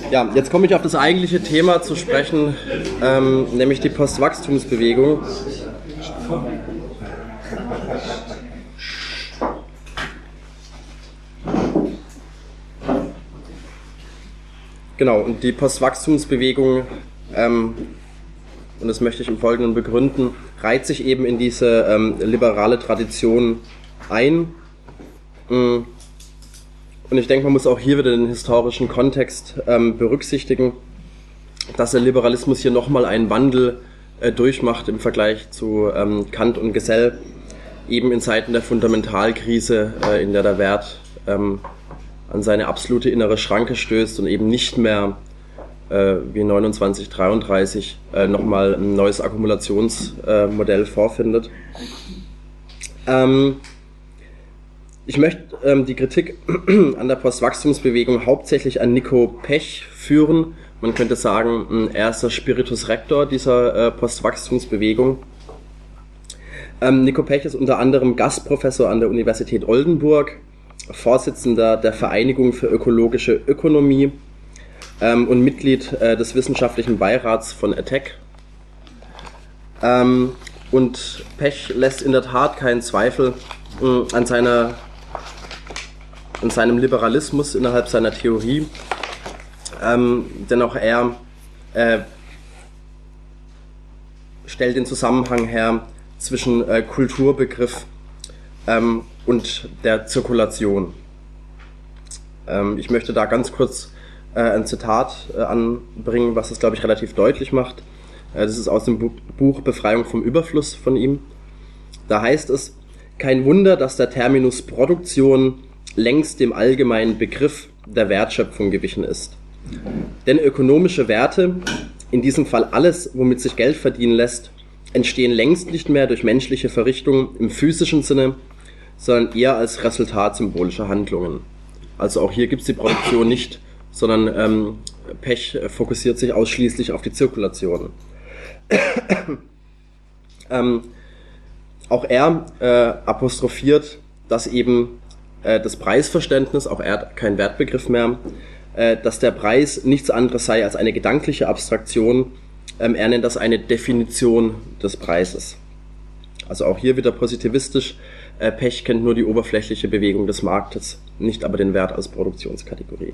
Ja, jetzt komme ich auf das eigentliche Thema zu sprechen, nämlich die Postwachstumsbewegung. Genau, und die Postwachstumsbewegung, und das möchte ich im Folgenden begründen, reiht sich eben in diese liberale Tradition ein. Und ich denke, man muss auch hier wieder den historischen Kontext berücksichtigen, dass der Liberalismus hier nochmal einen Wandel durchmacht im Vergleich zu Kant und Gesell, eben in Zeiten der Fundamentalkrise, in der der Wert an seine absolute innere Schranke stößt und eben nicht mehr wie 2933 nochmal ein neues Akkumulationsmodell vorfindet. Ich möchte die Kritik an der Postwachstumsbewegung hauptsächlich an Nico Pech führen. Man könnte sagen, er ist der Spiritus Rector dieser Postwachstumsbewegung. Nico Pech ist unter anderem Gastprofessor an der Universität Oldenburg, Vorsitzender der Vereinigung für ökologische Ökonomie und Mitglied des wissenschaftlichen Beirats von ATTAC. Und Pech lässt in der Tat keinen Zweifel an seinem Liberalismus innerhalb seiner Theorie, denn auch er stellt den Zusammenhang her zwischen Kulturbegriff und der Zirkulation. Ich möchte da ganz kurz ein Zitat anbringen, was es, glaube ich, relativ deutlich macht. Das ist aus dem Buch Befreiung vom Überfluss von ihm. Da heißt es: Kein Wunder, dass der Terminus Produktion längst dem allgemeinen Begriff der Wertschöpfung gewichen ist. Denn ökonomische Werte, in diesem Fall alles, womit sich Geld verdienen lässt, entstehen längst nicht mehr durch menschliche Verrichtungen im physischen Sinne, sondern eher als Resultat symbolischer Handlungen. Also auch hier gibt es die Produktion nicht, sondern Pech fokussiert sich ausschließlich auf die Zirkulation. Auch er apostrophiert, dass eben das Preisverständnis, auch er hat keinen Wertbegriff mehr, dass der Preis nichts anderes sei als eine gedankliche Abstraktion. Er nennt das eine Definition des Preises. Also auch hier wieder positivistisch. Pech kennt nur die oberflächliche Bewegung des Marktes, nicht aber den Wert als Produktionskategorie.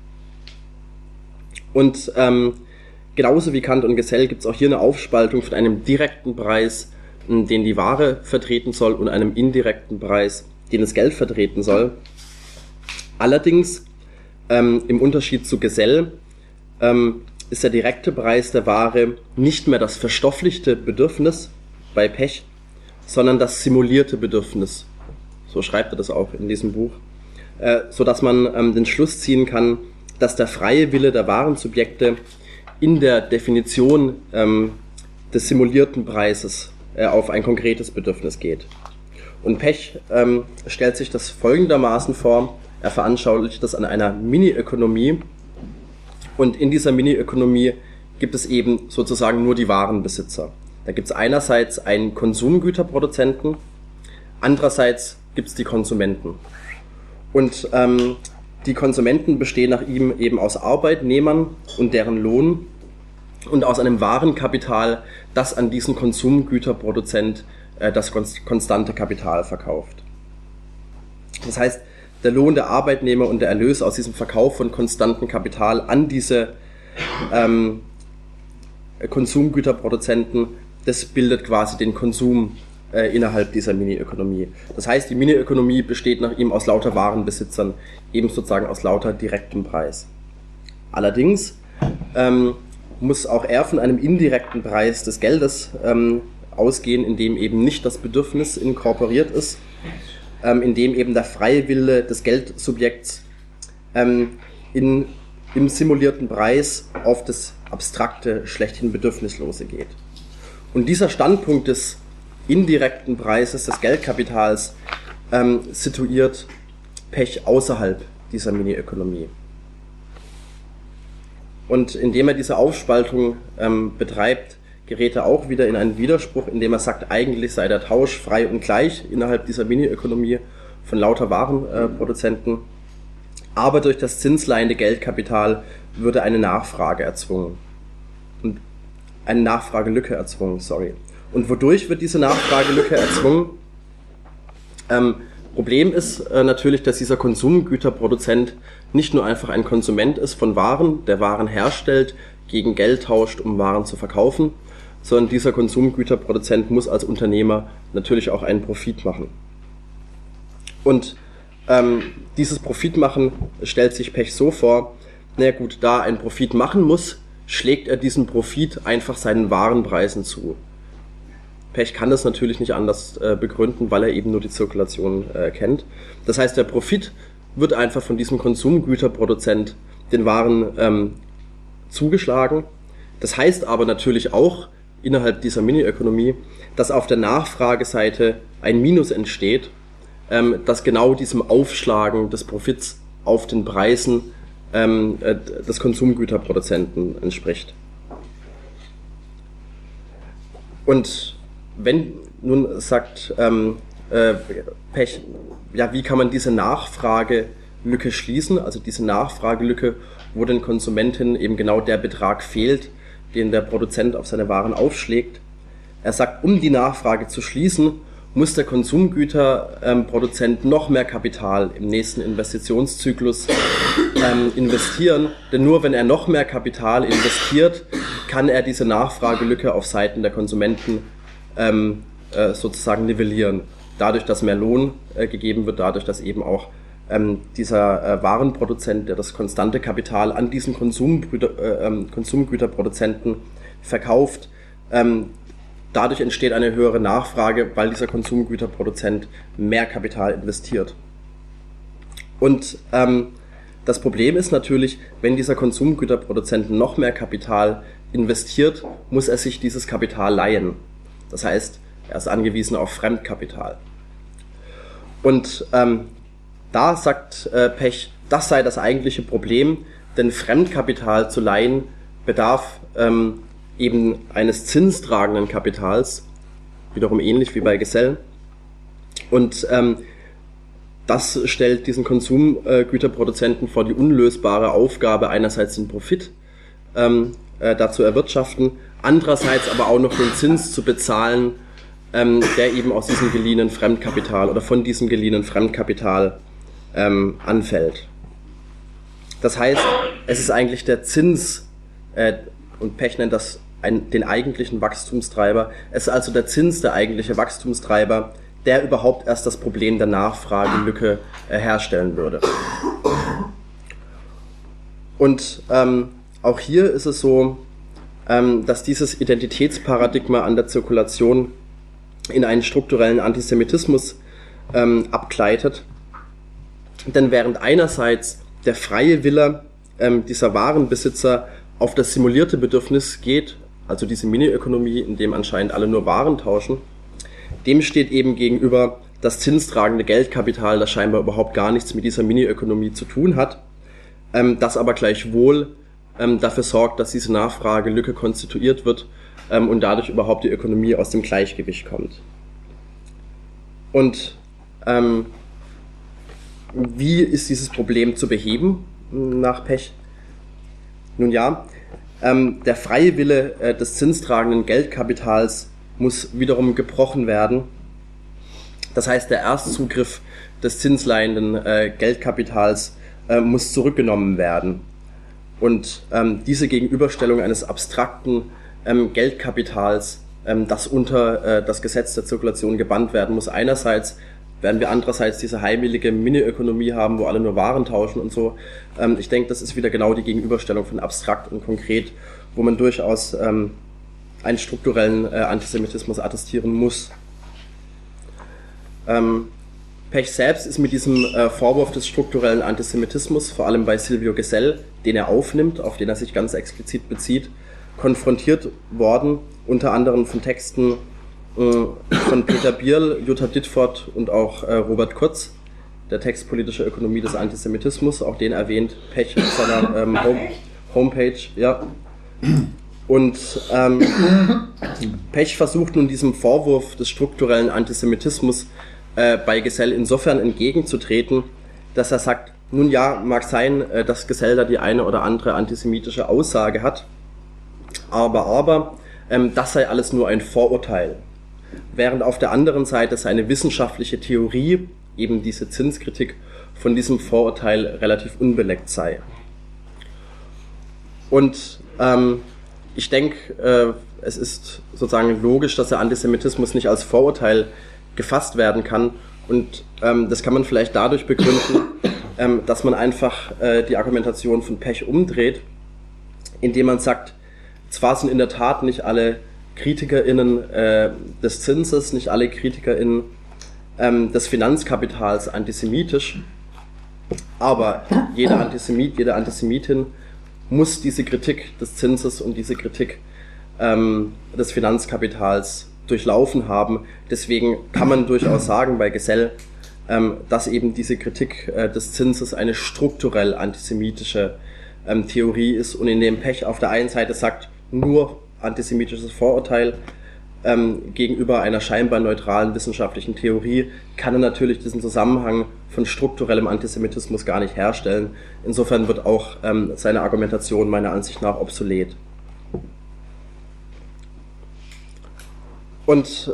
Und genauso wie Kant und Gesell gibt es auch hier eine Aufspaltung von einem direkten Preis, den die Ware vertreten soll, und einem indirekten Preis, den das Geld vertreten soll. Allerdings, im Unterschied zu Gesell, ist der direkte Preis der Ware nicht mehr das verstofflichte Bedürfnis bei Pech, sondern das simulierte Bedürfnis. So schreibt er das auch in diesem Buch. So dass man den Schluss ziehen kann, dass der freie Wille der Warensubjekte in der Definition des simulierten Preises auf ein konkretes Bedürfnis geht. Und Pech stellt sich das folgendermaßen vor: Er veranschaulicht das an einer Mini-Ökonomie, und in dieser Mini-Ökonomie gibt es eben sozusagen nur die Warenbesitzer. Da gibt es einerseits einen Konsumgüterproduzenten, andererseits gibt es die Konsumenten. Und die Konsumenten bestehen nach ihm eben aus Arbeitnehmern und deren Lohn und aus einem Warenkapital, das an diesen Konsumgüterproduzent das konstante Kapital verkauft. Das heißt, der Lohn der Arbeitnehmer und der Erlös aus diesem Verkauf von konstantem Kapital an diese Konsumgüterproduzenten, das bildet quasi den Konsum innerhalb dieser Mini-Ökonomie. Das heißt, die Mini-Ökonomie besteht nach ihm aus lauter Warenbesitzern, eben sozusagen aus lauter direktem Preis. Allerdings muss auch er von einem indirekten Preis des Geldes ausgehen, in dem eben nicht das Bedürfnis inkorporiert ist, in dem eben der freie Wille des Geldsubjekts im simulierten Preis auf das abstrakte, schlechthin Bedürfnislose geht. Und dieser Standpunkt des indirekten Preises des Geldkapitals situiert Pech außerhalb dieser Mini-Ökonomie. Und indem er diese Aufspaltung betreibt, gerät er auch wieder in einen Widerspruch, indem er sagt, eigentlich sei der Tausch frei und gleich innerhalb dieser Mini-Ökonomie von lauter Warenproduzenten, aber durch das zinsleihende Geldkapital würde eine Nachfrage erzwungen. Und eine Nachfragelücke erzwungen, sorry. Und wodurch wird diese Nachfragelücke erzwungen? Problem ist natürlich, dass dieser Konsumgüterproduzent nicht nur einfach ein Konsument ist von Waren, der Waren herstellt, gegen Geld tauscht, um Waren zu verkaufen, sondern dieser Konsumgüterproduzent muss als Unternehmer natürlich auch einen Profit machen. Und dieses Profitmachen stellt sich Pech so vor, naja gut, da er einen Profit machen muss, schlägt er diesen Profit einfach seinen Warenpreisen zu. Pech kann das natürlich nicht anders begründen, weil er eben nur die Zirkulation kennt. Das heißt, der Profit wird einfach von diesem Konsumgüterproduzent den Waren zugeschlagen. Das heißt aber natürlich auch innerhalb dieser Mini-Ökonomie, dass auf der Nachfrageseite ein Minus entsteht, das genau diesem Aufschlagen des Profits auf den Preisen des Konsumgüterproduzenten entspricht. Und wenn nun sagt Pech, ja, wie kann man diese Nachfragelücke schließen, also diese Nachfragelücke, wo den Konsumentinnen eben genau der Betrag fehlt, den der Produzent auf seine Waren aufschlägt. Er sagt, um die Nachfrage zu schließen, muss der Konsumgüterproduzent noch mehr Kapital im nächsten Investitionszyklus investieren, denn nur wenn er noch mehr Kapital investiert, kann er diese Nachfragelücke auf Seiten der Konsumenten sozusagen nivellieren. Dadurch, dass mehr Lohn gegeben wird, dadurch, dass eben auch dieser Warenproduzent, der das konstante Kapital an diesen Konsumgüterproduzenten verkauft, dadurch entsteht eine höhere Nachfrage, weil dieser Konsumgüterproduzent mehr Kapital investiert. Und das Problem ist natürlich, wenn dieser Konsumgüterproduzent noch mehr Kapital investiert, muss er sich dieses Kapital leihen. Das heißt, er ist angewiesen auf Fremdkapital. Und da sagt Pech, das sei das eigentliche Problem, denn Fremdkapital zu leihen bedarf eben eines zinstragenden Kapitals, wiederum ähnlich wie bei Gesell. Und das stellt diesen Konsumgüterproduzenten vor die unlösbare Aufgabe, einerseits den Profit dazu erwirtschaften, andererseits aber auch noch den Zins zu bezahlen, der eben aus diesem geliehenen Fremdkapital oder von diesem geliehenen Fremdkapital anfällt. Das heißt, es ist eigentlich der Zins, und Pech nennt das den eigentlichen Wachstumstreiber, es ist also der Zins der eigentliche Wachstumstreiber, der überhaupt erst das Problem der Nachfragelücke herstellen würde. Und auch hier ist es so, dass dieses Identitätsparadigma an der Zirkulation in einen strukturellen Antisemitismus abgleitet. Denn während einerseits der freie Wille dieser Warenbesitzer auf das simulierte Bedürfnis geht, also diese Mini-Ökonomie, in dem anscheinend alle nur Waren tauschen, dem steht eben gegenüber das zinstragende Geldkapital, das scheinbar überhaupt gar nichts mit dieser Mini-Ökonomie zu tun hat, das aber gleichwohl dafür sorgt, dass diese Nachfragelücke konstituiert wird und dadurch überhaupt die Ökonomie aus dem Gleichgewicht kommt. Und wie ist dieses Problem zu beheben nach Pech? Nun ja, der freie Wille des zinstragenden Geldkapitals muss wiederum gebrochen werden. Das heißt, der Erstzugriff des zinsleihenden Geldkapitals muss zurückgenommen werden. Und diese Gegenüberstellung eines abstrakten Geldkapitals, das unter das Gesetz der Zirkulation gebannt werden muss, einerseits werden wir andererseits diese heimelige Mini-Ökonomie haben, wo alle nur Waren tauschen und so. Ich denke, das ist wieder genau die Gegenüberstellung von abstrakt und konkret, wo man durchaus einen strukturellen Antisemitismus attestieren muss. Pech selbst ist mit diesem Vorwurf des strukturellen Antisemitismus, vor allem bei Silvio Gesell, den er aufnimmt, auf den er sich ganz explizit bezieht, konfrontiert worden, unter anderem von Texten von Peter Bierl, Jutta Dittfort und auch Robert Kurz, der Text Politische Ökonomie des Antisemitismus, auch den erwähnt Pech auf seiner Homepage. Ja. Und Pech versucht nun diesem Vorwurf des strukturellen Antisemitismus bei Gesell insofern entgegenzutreten, dass er sagt, Nun ja, mag sein, dass Gesell da die eine oder andere antisemitische Aussage hat, aber das sei alles nur ein Vorurteil. Während auf der anderen Seite seine wissenschaftliche Theorie, eben diese Zinskritik, von diesem Vorurteil relativ unbeleckt sei. Und ich denke, es ist sozusagen logisch, dass der Antisemitismus nicht als Vorurteil gefasst werden kann. Und das kann man vielleicht dadurch begründen, dass man einfach die Argumentation von Pech umdreht, indem man sagt, zwar sind in der Tat nicht alle KritikerInnen des Zinses, nicht alle KritikerInnen des Finanzkapitals antisemitisch, aber jeder Antisemit, jede Antisemitin muss diese Kritik des Zinses und diese Kritik des Finanzkapitals durchlaufen haben. Deswegen kann man durchaus sagen bei Gesell, dass eben diese Kritik des Zinses eine strukturell antisemitische Theorie ist und in dem Pech auf der einen Seite sagt, nur antisemitisches Vorurteil gegenüber einer scheinbar neutralen wissenschaftlichen Theorie, kann er natürlich diesen Zusammenhang von strukturellem Antisemitismus gar nicht herstellen. Insofern wird auch seine Argumentation meiner Ansicht nach obsolet. Und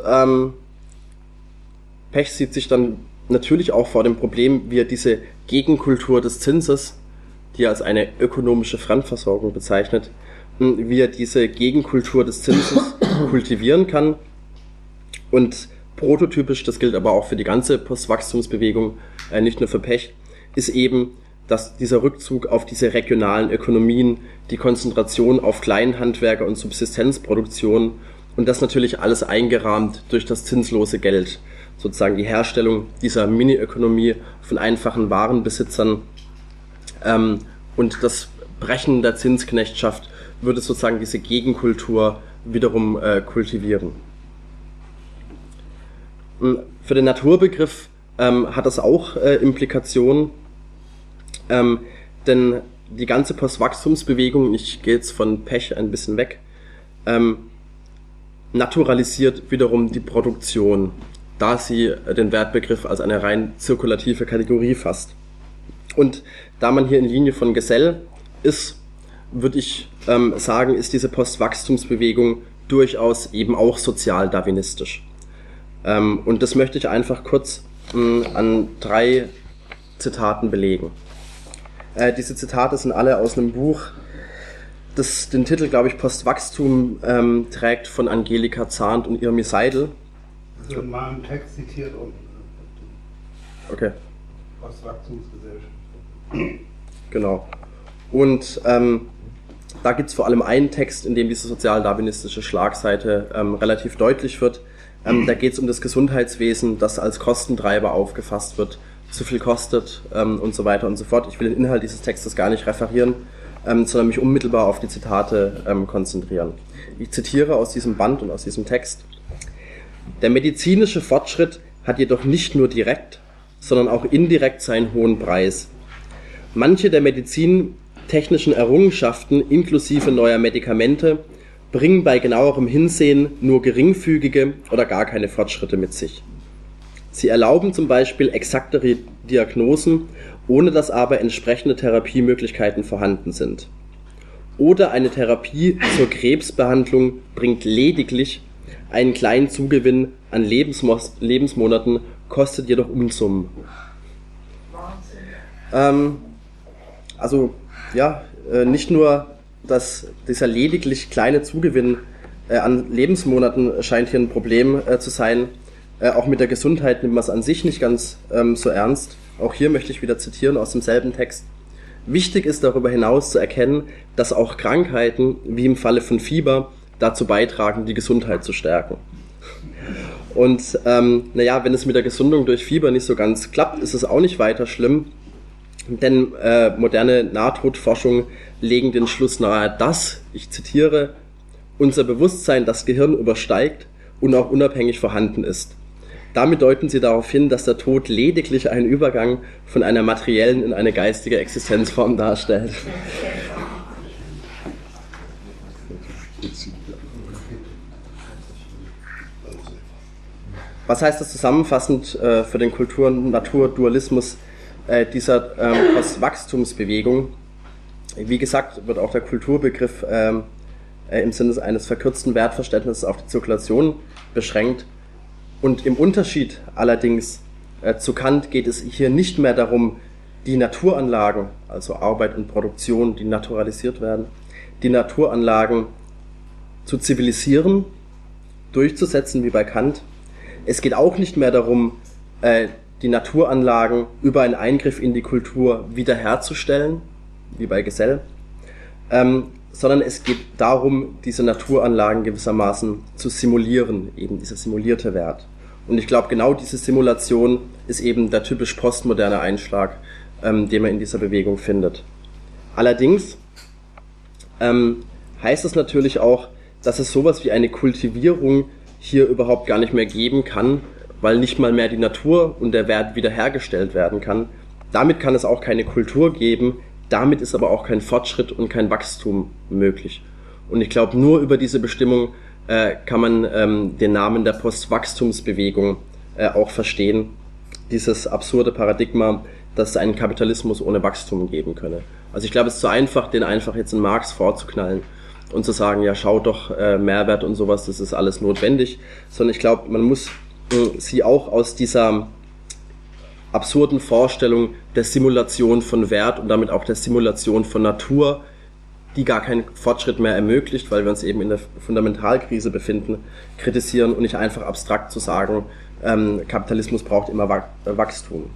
Pech sieht sich dann natürlich auch vor dem Problem, wie er diese Gegenkultur des Zinses, die er als eine ökonomische Fremdversorgung bezeichnet, wie er diese Gegenkultur des Zinses kultivieren kann. Und prototypisch, das gilt aber auch für die ganze Postwachstumsbewegung, nicht nur für Pech, ist eben, dass dieser Rückzug auf diese regionalen Ökonomien, die Konzentration auf Kleinhandwerker und Subsistenzproduktion und das natürlich alles eingerahmt durch das zinslose Geld, sozusagen die Herstellung dieser Mini-Ökonomie von einfachen Warenbesitzern und das Brechen der Zinsknechtschaft würde sozusagen diese Gegenkultur wiederum kultivieren. Für den Naturbegriff hat das auch Implikationen, denn die ganze Postwachstumsbewegung, ich gehe jetzt von Pech ein bisschen weg, naturalisiert wiederum die Produktion, da sie den Wertbegriff als eine rein zirkulative Kategorie fasst. Und da man hier in Linie von Gesell ist, würde ich sagen, ist diese Postwachstumsbewegung durchaus eben auch sozialdarwinistisch. Und das möchte ich einfach kurz an 3 Zitaten belegen. Diese Zitate sind alle aus einem Buch, das den Titel, glaube ich, Postwachstum trägt, von Angelika Zahnt und Irmi Seidel. Also in meinem Text zitiert und okay. Postwachstumsgesellschaft. Genau. Und da gibt es vor allem einen Text, in dem diese sozialdarwinistische Schlagseite relativ deutlich wird. Da geht es um das Gesundheitswesen, das als Kostentreiber aufgefasst wird, zu viel kostet und so weiter und so fort. Ich will den Inhalt dieses Textes gar nicht referieren, sondern mich unmittelbar auf die Zitate konzentrieren. Ich zitiere aus diesem Band und aus diesem Text. Der medizinische Fortschritt hat jedoch nicht nur direkt, sondern auch indirekt seinen hohen Preis. Manche der medizintechnischen Errungenschaften inklusive neuer Medikamente bringen bei genauerem Hinsehen nur geringfügige oder gar keine Fortschritte mit sich. Sie erlauben zum Beispiel exaktere Diagnosen, ohne dass aber entsprechende Therapiemöglichkeiten vorhanden sind. Oder eine Therapie zur Krebsbehandlung bringt lediglich einen kleinen Zugewinn an Lebensmonaten, kostet jedoch Unsummen. Nicht nur, dass dieser lediglich kleine Zugewinn an Lebensmonaten scheint hier ein Problem zu sein, auch mit der Gesundheit nimmt man es an sich nicht ganz so ernst. Auch hier möchte ich wieder zitieren aus demselben Text. Wichtig ist darüber hinaus zu erkennen, dass auch Krankheiten, wie im Falle von Fieber, dazu beitragen, die Gesundheit zu stärken. Und wenn es mit der Gesundung durch Fieber nicht so ganz klappt, ist es auch nicht weiter schlimm, denn moderne Nahtodforschung legen den Schluss nahe, dass, ich zitiere, unser Bewusstsein das Gehirn übersteigt und auch unabhängig vorhanden ist. Damit deuten sie darauf hin, dass der Tod lediglich einen Übergang von einer materiellen in eine geistige Existenzform darstellt. Was heißt das zusammenfassend für den Kultur- und Naturdualismus dieser Postwachstumsbewegung. Wie gesagt, wird auch der Kulturbegriff im Sinne eines verkürzten Wertverständnisses auf die Zirkulation beschränkt. Und im Unterschied allerdings zu Kant geht es hier nicht mehr darum, die Naturanlagen, also Arbeit und Produktion, die naturalisiert werden, die Naturanlagen zu zivilisieren, durchzusetzen, wie bei Kant. Es geht auch nicht mehr darum, die Naturanlagen über einen Eingriff in die Kultur wiederherzustellen, wie bei Gesell, sondern es geht darum, diese Naturanlagen gewissermaßen zu simulieren, eben dieser simulierte Wert. Und ich glaube, genau diese Simulation ist eben der typisch postmoderne Einschlag, den man in dieser Bewegung findet. Allerdings heißt es natürlich auch, dass es sowas wie eine Kultivierung hier überhaupt gar nicht mehr geben kann, weil nicht mal mehr die Natur und der Wert wiederhergestellt werden kann. Damit kann es auch keine Kultur geben, damit ist aber auch kein Fortschritt und kein Wachstum möglich. Und ich glaube, nur über diese Bestimmung kann man den Namen der Postwachstumsbewegung auch verstehen. Dieses absurde Paradigma, dass es einen Kapitalismus ohne Wachstum geben könne. Also ich glaube, es ist zu einfach, den einfach jetzt in Marx vorzuknallen und zu sagen, ja, schaut doch, Mehrwert und sowas, das ist alles notwendig. Sondern ich glaube, man muss sie auch aus dieser absurden Vorstellung der Simulation von Wert und damit auch der Simulation von Natur, die gar keinen Fortschritt mehr ermöglicht, weil wir uns eben in der Fundamentalkrise befinden, kritisieren und nicht einfach abstrakt zu sagen, Kapitalismus braucht immer Wachstum.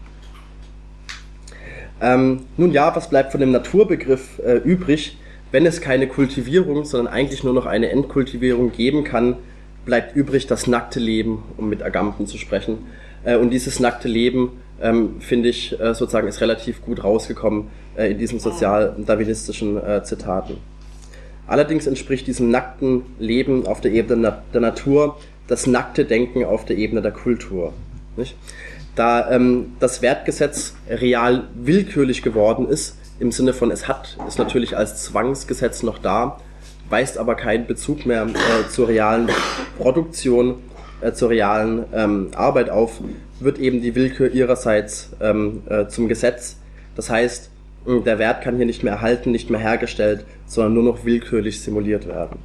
Nun ja, was bleibt von dem Naturbegriff übrig? Wenn es keine Kultivierung, sondern eigentlich nur noch eine Entkultivierung geben kann, bleibt übrig das nackte Leben, um mit Agamben zu sprechen. Und dieses nackte Leben, finde ich, sozusagen ist relativ gut rausgekommen in diesen sozial-darwinistischen Zitaten. Allerdings entspricht diesem nackten Leben auf der Ebene der Natur das nackte Denken auf der Ebene der Kultur. Nicht? Da das Wertgesetz real willkürlich geworden ist, im Sinne von ist natürlich als Zwangsgesetz noch da, weist aber keinen Bezug mehr zur realen Produktion, zur realen Arbeit auf, wird eben die Willkür ihrerseits zum Gesetz. Das heißt, der Wert kann hier nicht mehr erhalten, nicht mehr hergestellt, sondern nur noch willkürlich simuliert werden.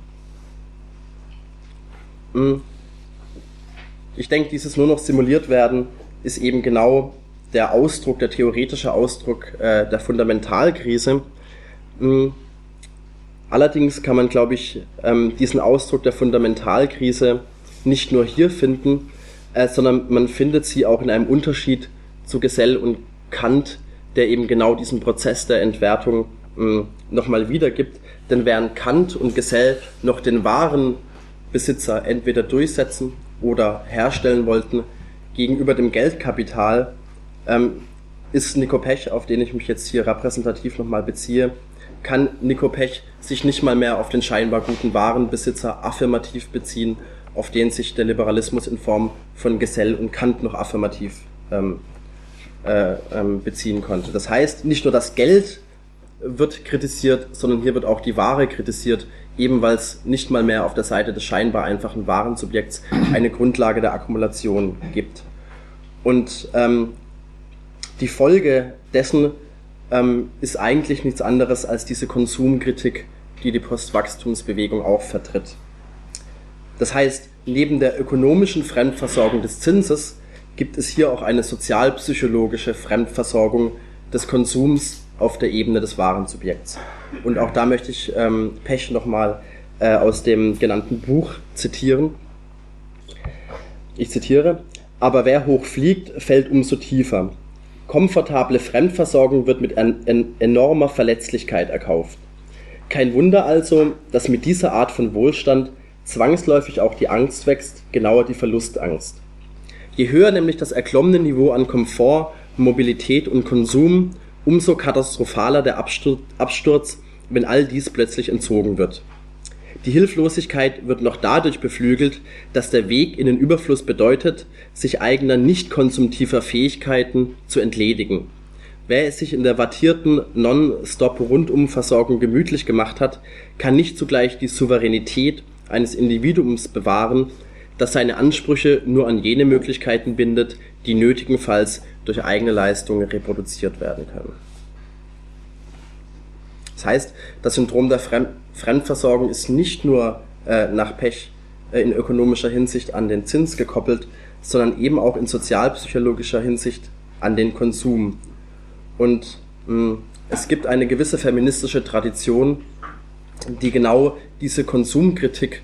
Ich denke, dieses nur noch simuliert werden ist eben genau der Ausdruck, der theoretische Ausdruck der Fundamentalkrise. Allerdings kann man, glaube ich, diesen Ausdruck der Fundamentalkrise nicht nur hier finden, sondern man findet sie auch in einem Unterschied zu Gesell und Kant, der eben genau diesen Prozess der Entwertung nochmal wiedergibt. Denn während Kant und Gesell noch den wahren Besitzer entweder durchsetzen oder herstellen wollten, gegenüber dem Geldkapital ist Nico Pech, auf den ich mich jetzt hier repräsentativ nochmal beziehe, kann Nico Pech sich nicht mal mehr auf den scheinbar guten Warenbesitzer affirmativ beziehen, auf den sich der Liberalismus in Form von Gesell und Kant noch affirmativ beziehen konnte. Das heißt, nicht nur das Geld wird kritisiert, sondern hier wird auch die Ware kritisiert, eben weil es nicht mal mehr auf der Seite des scheinbar einfachen Warensubjekts eine Grundlage der Akkumulation gibt. Und die Folge dessen ist eigentlich nichts anderes als diese Konsumkritik, die die Postwachstumsbewegung auch vertritt. Das heißt, neben der ökonomischen Fremdversorgung des Zinses gibt es hier auch eine sozialpsychologische Fremdversorgung des Konsums auf der Ebene des Warensubjekts. Und auch da möchte ich Pech nochmal aus dem genannten Buch zitieren. Ich zitiere: Aber wer hoch fliegt, fällt umso tiefer. Komfortable Fremdversorgung wird mit enormer Verletzlichkeit erkauft. Kein Wunder also, dass mit dieser Art von Wohlstand zwangsläufig auch die Angst wächst, genauer die Verlustangst. Je höher nämlich das erklommene Niveau an Komfort, Mobilität und Konsum, umso katastrophaler der Absturz, wenn all dies plötzlich entzogen wird. Die Hilflosigkeit wird noch dadurch beflügelt, dass der Weg in den Überfluss bedeutet, sich eigener nicht-konsumtiver Fähigkeiten zu entledigen. Wer es sich in der wattierten Non-Stop-Rundum-Versorgung gemütlich gemacht hat, kann nicht zugleich die Souveränität eines Individuums bewahren, das seine Ansprüche nur an jene Möglichkeiten bindet, die nötigenfalls durch eigene Leistungen reproduziert werden können. Das heißt, das Syndrom der Fremdversorgung ist nicht nur nach Pech in ökonomischer Hinsicht an den Zins gekoppelt, sondern eben auch in sozialpsychologischer Hinsicht an den Konsum. Und es gibt eine gewisse feministische Tradition, die genau diese Konsumkritik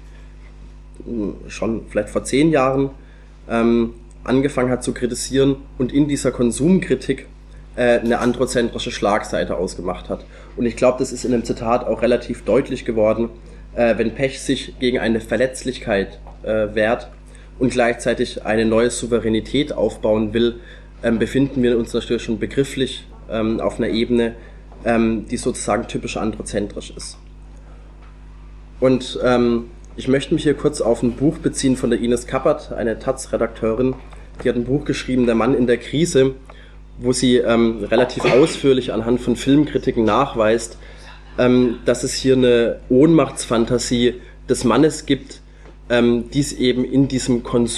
schon vielleicht vor 10 Jahren angefangen hat zu kritisieren und in dieser Konsumkritik eine androzentrische Schlagseite ausgemacht hat. Und ich glaube, das ist in dem Zitat auch relativ deutlich geworden, wenn Pech sich gegen eine Verletzlichkeit wehrt und gleichzeitig eine neue Souveränität aufbauen will, befinden wir uns natürlich schon begrifflich auf einer Ebene, die sozusagen typisch androzentrisch ist. Und ich möchte mich hier kurz auf ein Buch beziehen von der Ines Kappert, eine Taz-Redakteurin, die hat ein Buch geschrieben, Der Mann in der Krise, wo sie relativ ausführlich anhand von Filmkritiken nachweist, dass es hier eine Ohnmachtsfantasie des Mannes gibt, die es eben in diesem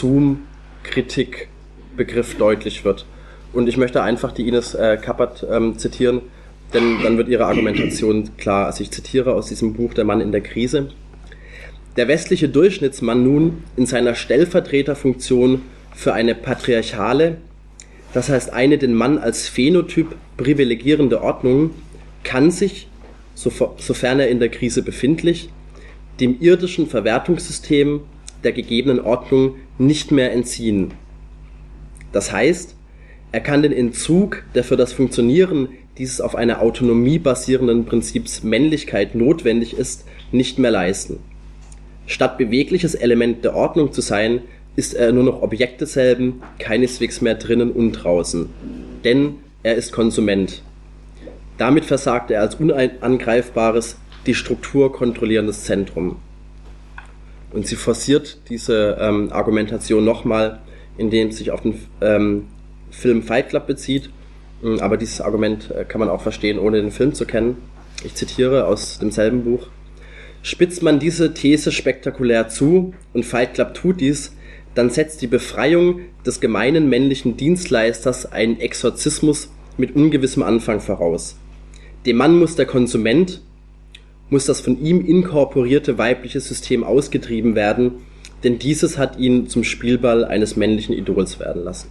Konsumkritikbegriff deutlich wird. Und ich möchte einfach die Ines Kappert zitieren, denn dann wird ihre Argumentation klar. Also ich zitiere aus diesem Buch Der Mann in der Krise. Der westliche Durchschnittsmann nun in seiner Stellvertreterfunktion für eine patriarchale, das heißt eine den Mann als Phänotyp privilegierende Ordnung, kann sich, sofern er in der Krise befindlich, dem irdischen Verwertungssystem der gegebenen Ordnung nicht mehr entziehen. Das heißt, er kann den Entzug der für das Funktionieren dieses auf einer Autonomie basierenden Prinzips Männlichkeit notwendig ist, nicht mehr leisten. Statt bewegliches Element der Ordnung zu sein, ist er nur noch Objekt desselben, keineswegs mehr drinnen und draußen. Denn er ist Konsument. Damit versagt er als unangreifbares, die Struktur kontrollierendes Zentrum. Und sie forciert diese Argumentation nochmal, indem sie sich auf den Film Fight Club bezieht. Aber dieses Argument kann man auch verstehen, ohne den Film zu kennen. Ich zitiere aus demselben Buch. Spitzt man diese These spektakulär zu, und Fight Club tut dies, dann setzt die Befreiung des gemeinen männlichen Dienstleisters einen Exorzismus mit ungewissem Anfang voraus. Dem Mann muss der Konsument, muss das von ihm inkorporierte weibliche System ausgetrieben werden, denn dieses hat ihn zum Spielball eines männlichen Idols werden lassen.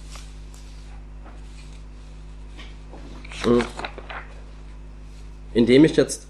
Indem ich jetzt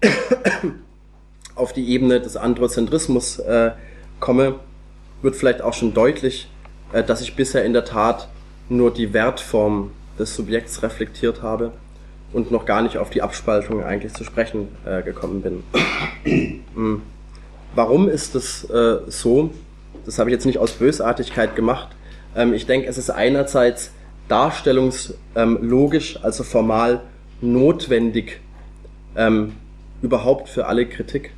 auf die Ebene des Androzentrismus komme, wird vielleicht auch schon deutlich, dass ich bisher in der Tat nur die Wertform des Subjekts reflektiert habe und noch gar nicht auf die Abspaltung eigentlich zu sprechen gekommen bin. Warum ist das so? Das habe ich jetzt nicht aus Bösartigkeit gemacht. Ich denke, es ist einerseits darstellungslogisch, also formal notwendig, überhaupt für alle Kritik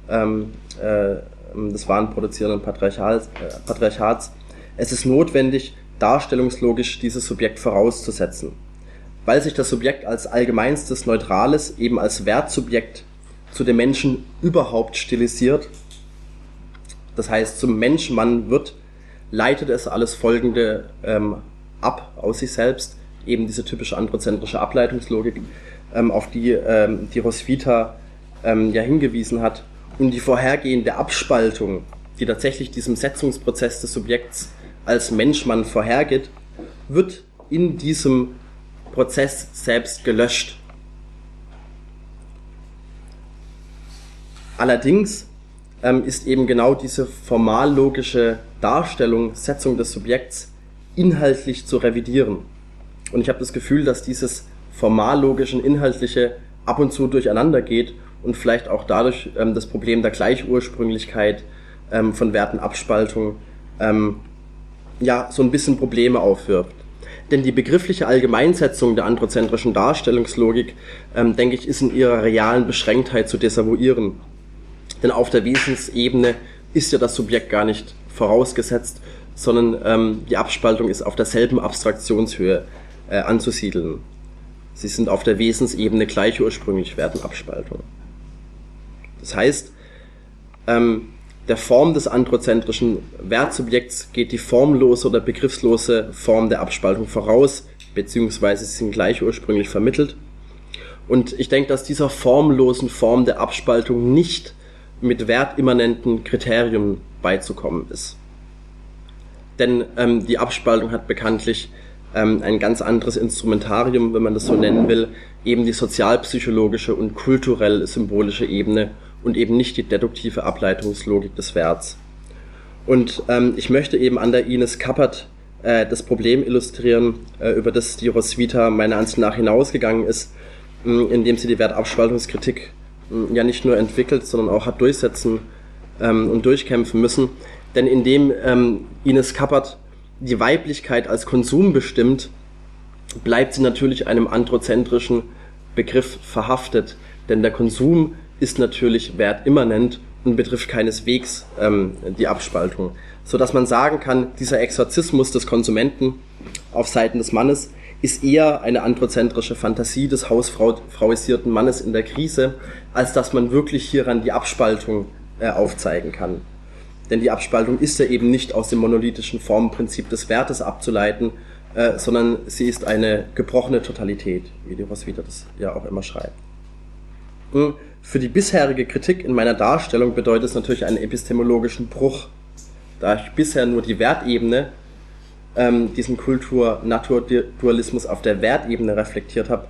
des wahren produzierenden Patriarchats. Es ist notwendig, darstellungslogisch dieses Subjekt vorauszusetzen, weil sich das Subjekt als allgemeinstes Neutrales, eben als Wertsubjekt zu dem Menschen überhaupt stilisiert. Das heißt, zum Mensch-Mann wird, leitet es alles Folgende ab aus sich selbst, eben diese typische androzentrische Ableitungslogik, auf die Roswitha ja hingewiesen hat. Und die vorhergehende Abspaltung, die tatsächlich diesem Setzungsprozess des Subjekts als Mensch-Mann vorhergeht, wird in diesem Prozess selbst gelöscht. Allerdings ist eben genau diese formallogische Darstellung, Setzung des Subjekts inhaltlich zu revidieren. Und ich habe das Gefühl, dass dieses formallogische und inhaltliche ab und zu durcheinander geht und vielleicht auch dadurch das Problem der Gleichursprünglichkeit von Wertenabspaltung ja so ein bisschen Probleme aufwirft. Denn die begriffliche Allgemeinsetzung der androzentrischen Darstellungslogik, denke ich, ist in ihrer realen Beschränktheit zu desavouieren. Denn auf der Wesensebene ist ja das Subjekt gar nicht vorausgesetzt, sondern die Abspaltung ist auf derselben Abstraktionshöhe anzusiedeln. Sie sind auf der Wesensebene gleich ursprünglich Wertenabspaltung. Das heißt, der Form des androzentrischen Wertsubjekts geht die formlose oder begriffslose Form der Abspaltung voraus, beziehungsweise sie sind gleich ursprünglich vermittelt. Und ich denke, dass dieser formlosen Form der Abspaltung nicht mit wertimmanenten Kriterien beizukommen ist. Denn die Abspaltung hat bekanntlich ein ganz anderes Instrumentarium, wenn man das so nennen will, eben die sozialpsychologische und kulturell-symbolische Ebene und eben nicht die deduktive Ableitungslogik des Werts. Und ich möchte eben an der Ines Kappert das Problem illustrieren, über das die Roswitha meiner Ansicht nach hinausgegangen ist, indem sie die Wertabspaltungskritik ja nicht nur entwickelt, sondern auch hat durchsetzen und durchkämpfen müssen. Denn indem Ines Kappert die Weiblichkeit als Konsum bestimmt, bleibt sie natürlich einem androzentrischen Begriff verhaftet. Denn der Konsum ist natürlich wertimmanent und betrifft keineswegs die Abspaltung. Sodass man sagen kann, dieser Exorzismus des Konsumenten auf Seiten des Mannes ist eher eine androzentrische Fantasie des hausfrauisierten Mannes in der Krise, als dass man wirklich hieran die Abspaltung aufzeigen kann. Denn die Abspaltung ist ja eben nicht aus dem monolithischen Formenprinzip des Wertes abzuleiten, sondern sie ist eine gebrochene Totalität, wie die Roswitha das ja auch immer schreibt. Für die bisherige Kritik in meiner Darstellung bedeutet es natürlich einen epistemologischen Bruch. Da ich bisher nur die Wertebene, diesen Kultur-Natur-Dualismus auf der Wertebene reflektiert habe,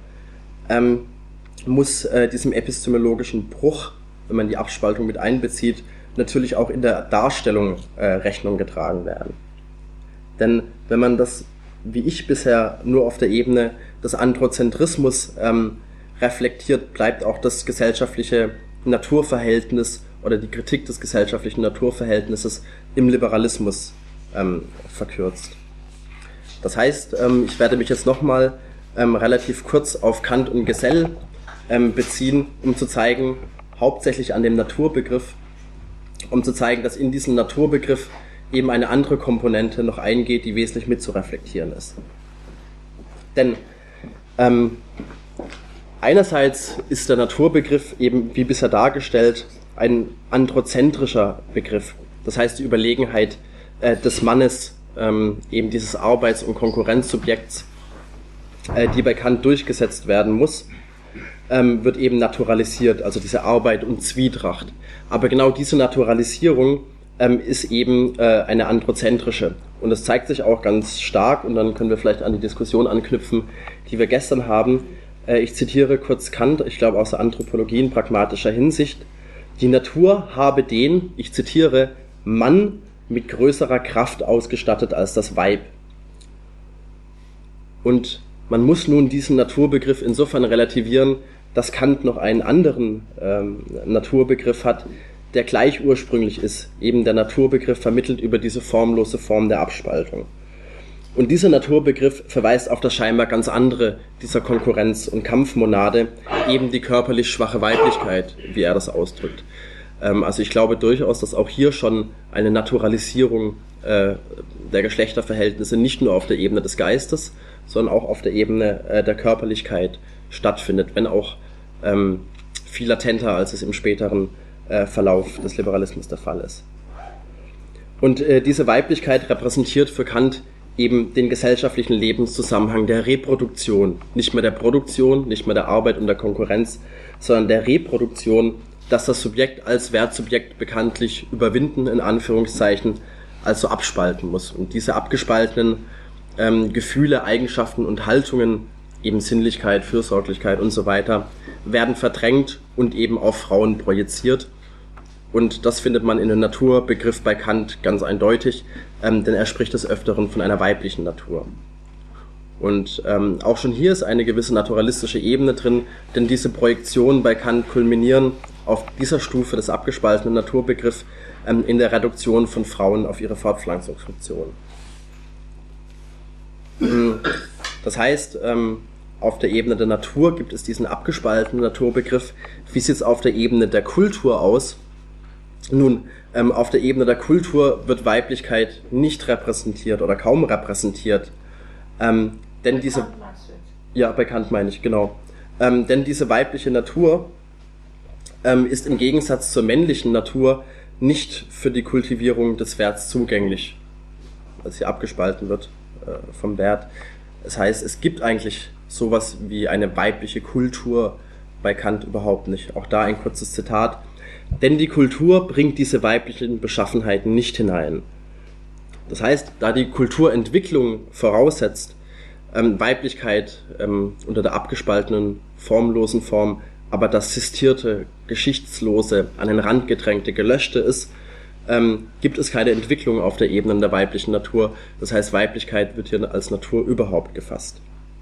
muss diesem epistemologischen Bruch, wenn man die Abspaltung mit einbezieht, natürlich auch in der Darstellung Rechnung getragen werden. Denn wenn man das, wie ich bisher, nur auf der Ebene des Androzentrismus reflektiert, bleibt auch das gesellschaftliche Naturverhältnis oder die Kritik des gesellschaftlichen Naturverhältnisses im Liberalismus verkürzt. Das heißt, ich werde mich jetzt nochmal relativ kurz auf Kant und Gesell beziehen, um zu zeigen, hauptsächlich an dem Naturbegriff, um zu zeigen, dass in diesem Naturbegriff eben eine andere Komponente noch eingeht, die wesentlich mitzureflektieren ist. Denn einerseits ist der Naturbegriff eben, wie bisher dargestellt, ein androzentrischer Begriff. Das heißt, die Überlegenheit des Mannes, eben dieses Arbeits- und Konkurrenzsubjekts, die bei Kant durchgesetzt werden muss, wird eben naturalisiert, also diese Arbeit und Zwietracht. Aber genau diese Naturalisierung ist eben eine androzentrische. Und das zeigt sich auch ganz stark, und dann können wir vielleicht an die Diskussion anknüpfen, die wir gestern haben. Ich zitiere kurz Kant, ich glaube aus der Anthropologie in pragmatischer Hinsicht: Die Natur habe den, ich zitiere, Mann mit größerer Kraft ausgestattet als das Weib. Und man muss nun diesen Naturbegriff insofern relativieren, dass Kant noch einen anderen Naturbegriff hat, der gleich ursprünglich ist, eben der Naturbegriff vermittelt über diese formlose Form der Abspaltung. Und dieser Naturbegriff verweist auf das scheinbar ganz andere dieser Konkurrenz- und Kampfmonade, eben die körperlich schwache Weiblichkeit, wie er das ausdrückt. Also ich glaube durchaus, dass auch hier schon eine Naturalisierung der Geschlechterverhältnisse nicht nur auf der Ebene des Geistes, sondern auch auf der Ebene der Körperlichkeit stattfindet, wenn auch viel latenter, als es im späteren Verlauf des Liberalismus der Fall ist. Und diese Weiblichkeit repräsentiert für Kant eben den gesellschaftlichen Lebenszusammenhang der Reproduktion, nicht mehr der Produktion, nicht mehr der Arbeit und der Konkurrenz, sondern der Reproduktion, dass das Subjekt als Wertsubjekt bekanntlich überwinden, in Anführungszeichen, also abspalten muss. Und diese abgespaltenen Gefühle, Eigenschaften und Haltungen, eben Sinnlichkeit, Fürsorglichkeit und so weiter, werden verdrängt und eben auf Frauen projiziert. Und das findet man in dem Naturbegriff bei Kant ganz eindeutig, denn er spricht des Öfteren von einer weiblichen Natur. Und auch schon hier ist eine gewisse naturalistische Ebene drin, denn diese Projektionen bei Kant kulminieren auf dieser Stufe des abgespaltenen Naturbegriffs in der Reduktion von Frauen auf ihre Fortpflanzungsfunktion. Das heißt, auf der Ebene der Natur gibt es diesen abgespaltenen Naturbegriff. Wie sieht es auf der Ebene der Kultur aus? Nun, auf der Ebene der Kultur wird Weiblichkeit nicht repräsentiert oder kaum repräsentiert. Denn diese, ja, bei Kant meine ich, genau. Denn diese weibliche Natur ist im Gegensatz zur männlichen Natur nicht für die Kultivierung des Werts zugänglich, weil sie abgespalten wird vom Wert. Das heißt, es gibt eigentlich sowas wie eine weibliche Kultur bei Kant überhaupt nicht. Auch da ein kurzes Zitat. Denn die Kultur bringt diese weiblichen Beschaffenheiten nicht hinein. Das heißt, da die Kulturentwicklung voraussetzt, Weiblichkeit unter der abgespaltenen, formlosen Form, aber das sistierte, geschichtslose, an den Rand gedrängte, gelöschte ist, gibt es keine Entwicklung auf der Ebene der weiblichen Natur. Das heißt, Weiblichkeit wird hier als Natur überhaupt gefasst.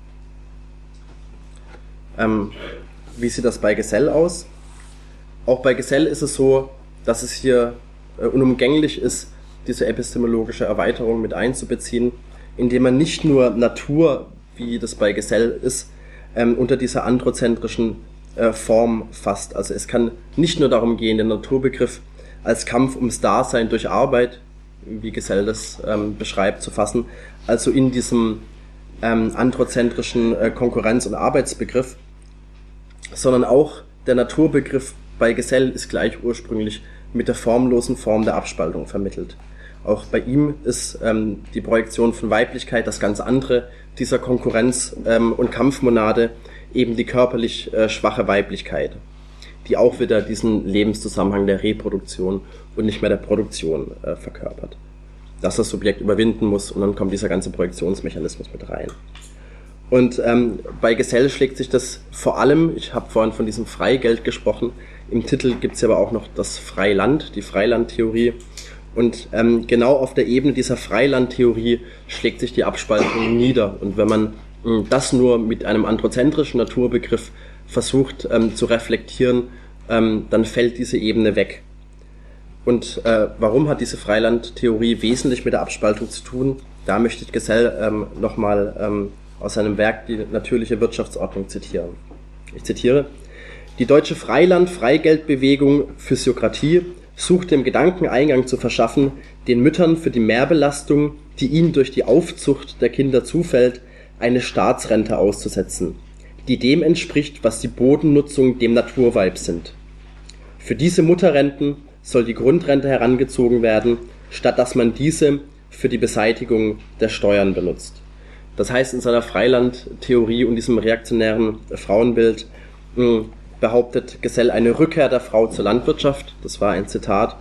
Wie sieht das bei Gesell aus? Auch bei Gesell ist es so, dass es hier unumgänglich ist, diese epistemologische Erweiterung mit einzubeziehen, indem man nicht nur Natur, wie das bei Gesell ist, unter dieser androzentrischen Form fasst. Also es kann nicht nur darum gehen, den Naturbegriff als Kampf ums Dasein durch Arbeit, wie Gesell das beschreibt, zu fassen, also in diesem androzentrischen Konkurrenz- und Arbeitsbegriff, sondern auch der Naturbegriff bei Gesell ist gleich ursprünglich mit der formlosen Form der Abspaltung vermittelt. Auch bei ihm ist die Projektion von Weiblichkeit das ganz andere dieser Konkurrenz- und Kampfmonade, eben die körperlich schwache Weiblichkeit, die auch wieder diesen Lebenszusammenhang der Reproduktion und nicht mehr der Produktion verkörpert. Dass das Subjekt überwinden muss und dann kommt dieser ganze Projektionsmechanismus mit rein. Und bei Gesell schlägt sich das vor allem, ich habe vorhin von diesem Freigeld gesprochen, im Titel gibt es aber auch noch das Freiland, die Freilandtheorie. Und genau auf der Ebene dieser Freilandtheorie schlägt sich die Abspaltung nieder. Und wenn man das nur mit einem androzentrischen Naturbegriff versucht zu reflektieren, dann fällt diese Ebene weg. Und warum hat diese Freilandtheorie wesentlich mit der Abspaltung zu tun? Da möchte ich Gesell nochmal aus seinem Werk Die natürliche Wirtschaftsordnung zitieren. Ich zitiere: Die deutsche Freiland-Freigeldbewegung Physiokratie sucht dem Gedanken Eingang zu verschaffen, den Müttern für die Mehrbelastung, die ihnen durch die Aufzucht der Kinder zufällt, eine Staatsrente auszusetzen, die dem entspricht, was die Bodennutzung dem Naturweib sind. Für diese Mutterrenten soll die Grundrente herangezogen werden, statt dass man diese für die Beseitigung der Steuern benutzt. Das heißt, in seiner Freilandtheorie und diesem reaktionären Frauenbild behauptet Gesell eine Rückkehr der Frau zur Landwirtschaft, das war ein Zitat,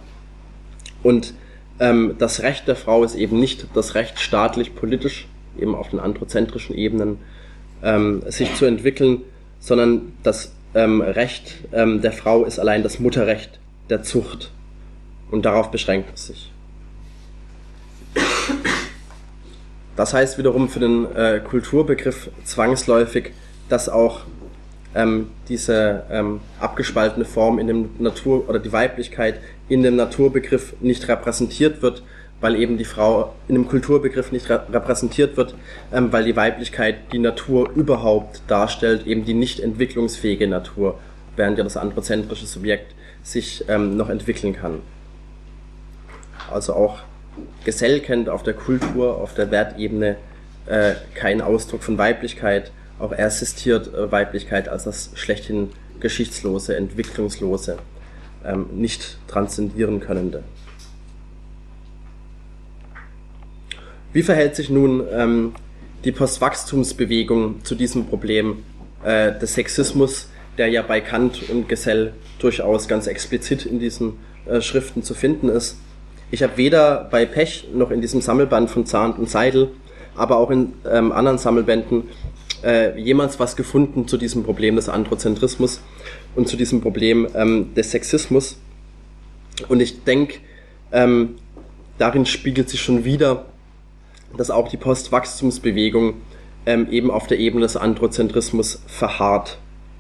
und das Recht der Frau ist eben nicht das Recht staatlich-politisch, eben auf den androzentrischen Ebenen, sich zu entwickeln, sondern das Recht der Frau ist allein das Mutterrecht der Zucht, und darauf beschränkt es sich. Das heißt wiederum für den Kulturbegriff zwangsläufig, dass auch diese abgespaltene Form in dem Natur- oder die Weiblichkeit in dem Naturbegriff nicht repräsentiert wird, weil eben die Frau in dem Kulturbegriff nicht repräsentiert wird, weil die Weiblichkeit die Natur überhaupt darstellt, eben die nicht entwicklungsfähige Natur, während ja das androzentrische Subjekt sich noch entwickeln kann. Also auch Gesell kennt auf der Kultur, auf der Wertebene keinen Ausdruck von Weiblichkeit. Auch er assistiert Weiblichkeit als das schlechthin geschichtslose, entwicklungslose, nicht transzendieren könnende. Wie verhält sich nun die Postwachstumsbewegung zu diesem Problem des Sexismus, der ja bei Kant und Gesell durchaus ganz explizit in diesen Schriften zu finden ist? Ich habe weder bei Pech noch in diesem Sammelband von Zahnt und Seidel, aber auch in anderen Sammelbänden jemals was gefunden zu diesem Problem des Androzentrismus und zu diesem Problem des Sexismus. Und ich denke, darin spiegelt sich schon wieder, dass auch die Postwachstumsbewegung eben auf der Ebene des Androzentrismus verharrt.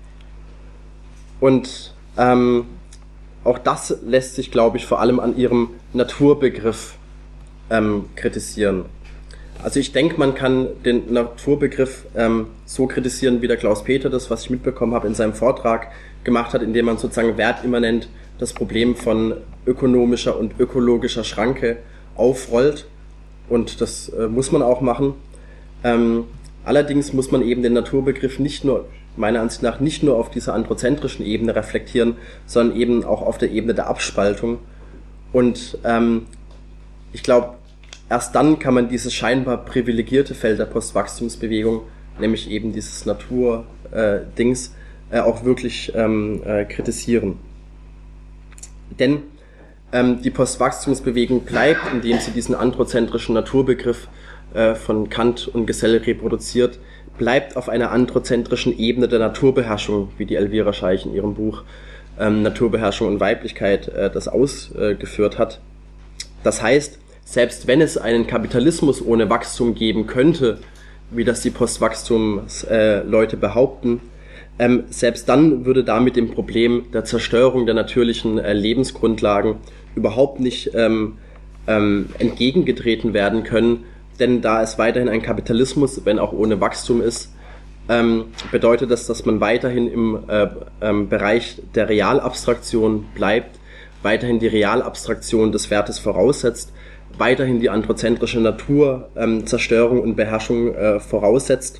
Und auch das lässt sich, glaube ich, vor allem an ihrem Naturbegriff kritisieren. Also ich denke, man kann den Naturbegriff so kritisieren, wie der Klaus Peter das, was ich mitbekommen habe, in seinem Vortrag gemacht hat, indem man sozusagen wertimmanent das Problem von ökonomischer und ökologischer Schranke aufrollt. Und das muss man auch machen. Allerdings muss man eben den Naturbegriff meiner Ansicht nach nicht nur auf dieser androzentrischen Ebene reflektieren, sondern eben auch auf der Ebene der Abspaltung. Und ich glaube, erst dann kann man dieses scheinbar privilegierte Feld der Postwachstumsbewegung, nämlich eben dieses Natur-Dings, auch wirklich kritisieren. Denn die Postwachstumsbewegung bleibt, indem sie diesen androzentrischen Naturbegriff von Kant und Gesell reproduziert, bleibt auf einer androzentrischen Ebene der Naturbeherrschung, wie die Elvira Scheich in ihrem Buch Naturbeherrschung und Weiblichkeit das ausgeführt hat. Das heißt, selbst wenn es einen Kapitalismus ohne Wachstum geben könnte, wie das die Postwachstumsleute behaupten, selbst dann würde damit dem Problem der Zerstörung der natürlichen Lebensgrundlagen überhaupt nicht entgegengetreten werden können, denn da es weiterhin ein Kapitalismus, wenn auch ohne Wachstum ist, bedeutet das, dass man weiterhin im Bereich der Realabstraktion bleibt, weiterhin die Realabstraktion des Wertes voraussetzt, weiterhin die androzentrische Natur Zerstörung und Beherrschung voraussetzt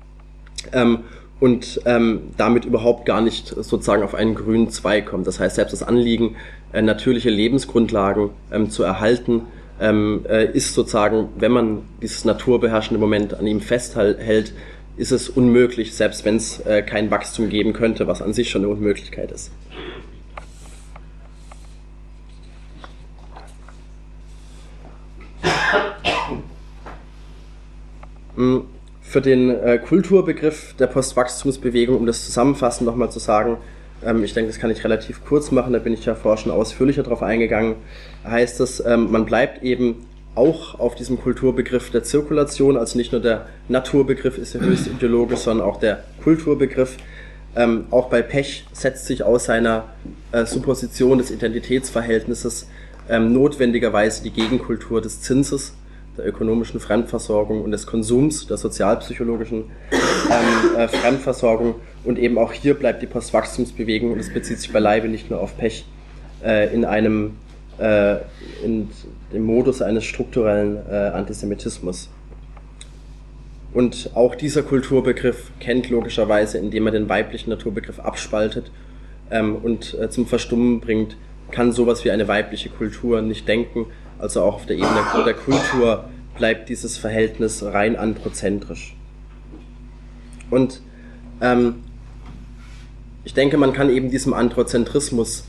und damit überhaupt gar nicht sozusagen auf einen grünen Zweig kommt. Das heißt, selbst das Anliegen, natürliche Lebensgrundlagen zu erhalten, ist sozusagen, wenn man dieses naturbeherrschende Moment an ihm festhält, ist es unmöglich, selbst wenn es kein Wachstum geben könnte, was an sich schon eine Unmöglichkeit ist. Für den Kulturbegriff der Postwachstumsbewegung, um das zusammenfassend nochmal zu sagen, ich denke, das kann ich relativ kurz machen, da bin ich ja vorher schon ausführlicher drauf eingegangen, heißt es, man bleibt eben auch auf diesem Kulturbegriff der Zirkulation, also nicht nur der Naturbegriff ist ja höchst ideologisch, sondern auch der Kulturbegriff. Auch bei Pech setzt sich aus seiner Supposition des Identitätsverhältnisses notwendigerweise die Gegenkultur des Zinses, der ökonomischen Fremdversorgung und des Konsums, der sozialpsychologischen Fremdversorgung. Und eben auch hier bleibt die Postwachstumsbewegung, und es bezieht sich beileibe nicht nur auf Pech, in dem Modus eines strukturellen Antisemitismus. Und auch dieser Kulturbegriff kennt logischerweise, indem er den weiblichen Naturbegriff abspaltet und zum Verstummen bringt, kann sowas wie eine weibliche Kultur nicht denken. Also auch auf der Ebene der Kultur bleibt dieses Verhältnis rein androzentrisch. Und ich denke, man kann eben diesem Androzentrismus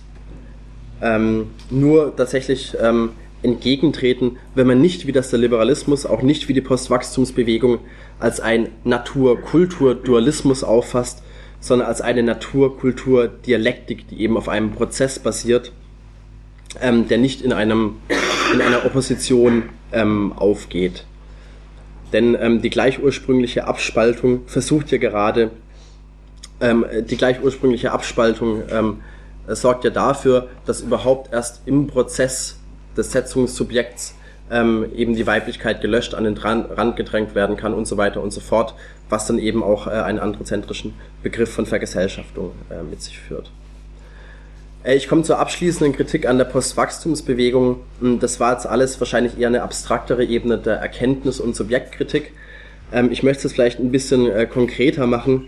nur tatsächlich entgegentreten, wenn man nicht wie das der Liberalismus, auch nicht wie die Postwachstumsbewegung als ein Natur-Kultur-Dualismus auffasst, sondern als eine Natur-Kultur-Dialektik, die eben auf einem Prozess basiert, der nicht in einer Opposition aufgeht. Denn die gleichursprüngliche Abspaltung versucht ja gerade, sorgt ja dafür, dass überhaupt erst im Prozess des Setzungssubjekts eben die Weiblichkeit gelöscht, an den Rand gedrängt werden kann und so weiter und so fort, was dann eben auch einen androzentrischen Begriff von Vergesellschaftung mit sich führt. Ich komme zur abschließenden Kritik an der Postwachstumsbewegung. Das war jetzt alles wahrscheinlich eher eine abstraktere Ebene der Erkenntnis- und Subjektkritik. Ich möchte es vielleicht ein bisschen konkreter machen.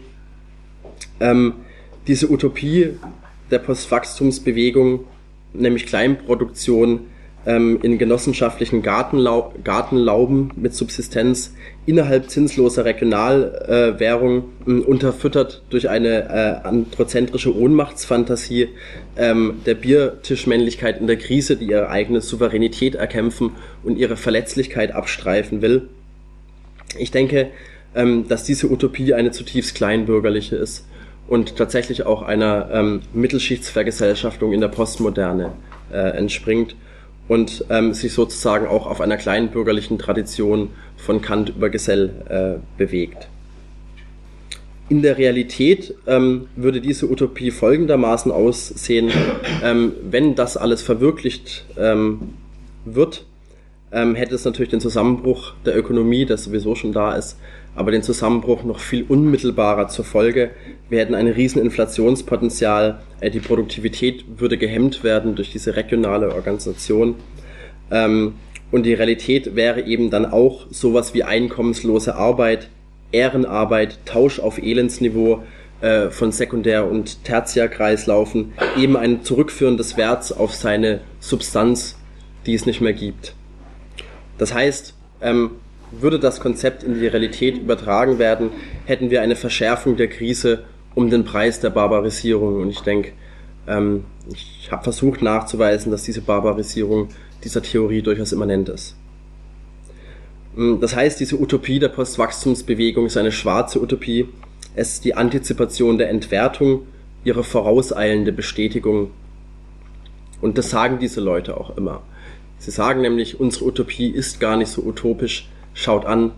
Diese Utopie der Postwachstumsbewegung, nämlich Kleinproduktion in genossenschaftlichen Gartenlauben mit Subsistenz innerhalb zinsloser Regionalwährung, unterfüttert durch eine androzentrische Ohnmachtsfantasie der Biertischmännlichkeit in der Krise, die ihre eigene Souveränität erkämpfen und ihre Verletzlichkeit abstreifen will. Ich denke, dass diese Utopie eine zutiefst kleinbürgerliche ist und tatsächlich auch einer Mittelschichtsvergesellschaftung in der Postmoderne entspringt und sich sozusagen auch auf einer kleinbürgerlichen Tradition von Kant über Gesell bewegt. In der Realität würde diese Utopie folgendermaßen aussehen, wenn das alles verwirklicht wird, hätte es natürlich den Zusammenbruch der Ökonomie, der sowieso schon da ist, aber den Zusammenbruch noch viel unmittelbarer zur Folge. Wir hätten ein riesen Inflationspotenzial, die Produktivität würde gehemmt werden durch diese regionale Organisation und die Realität wäre eben dann auch sowas wie einkommenslose Arbeit, Ehrenarbeit, Tausch auf Elendsniveau von Sekundär- und Tertiärkreislaufen, eben ein Zurückführen des Werts auf seine Substanz die es nicht mehr gibt. Das heißt, würde das Konzept in die Realität übertragen werden, hätten wir eine Verschärfung der Krise um den Preis der Barbarisierung. Und ich denke, ich habe versucht nachzuweisen, dass diese Barbarisierung dieser Theorie durchaus immanent ist. Das heißt, diese Utopie der Postwachstumsbewegung ist eine schwarze Utopie. Es ist die Antizipation der Entwertung, ihre vorauseilende Bestätigung. Und das sagen diese Leute auch immer. Sie sagen nämlich, unsere Utopie ist gar nicht so utopisch. Schaut an,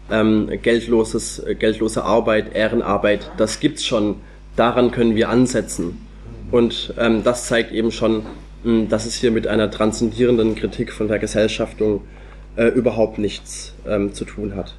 geldlose Arbeit, Ehrenarbeit, das gibt's schon. Daran können wir ansetzen. Und das zeigt eben schon, dass es hier mit einer transzendierenden Kritik von der Gesellschaftung überhaupt nichts zu tun hat.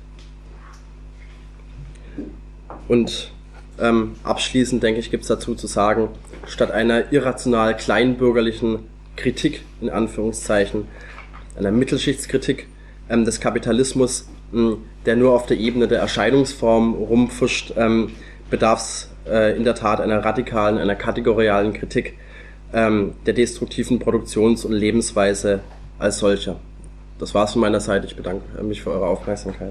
Und abschließend, denke ich, gibt es dazu zu sagen, statt einer irrational kleinbürgerlichen Kritik, in Anführungszeichen, einer Mittelschichtskritik des Kapitalismus, der nur auf der Ebene der Erscheinungsform rumfuscht, bedarf es in der Tat einer radikalen, einer kategorialen Kritik der destruktiven Produktions- und Lebensweise als solcher. Das war's von meiner Seite. Ich bedanke mich für eure Aufmerksamkeit.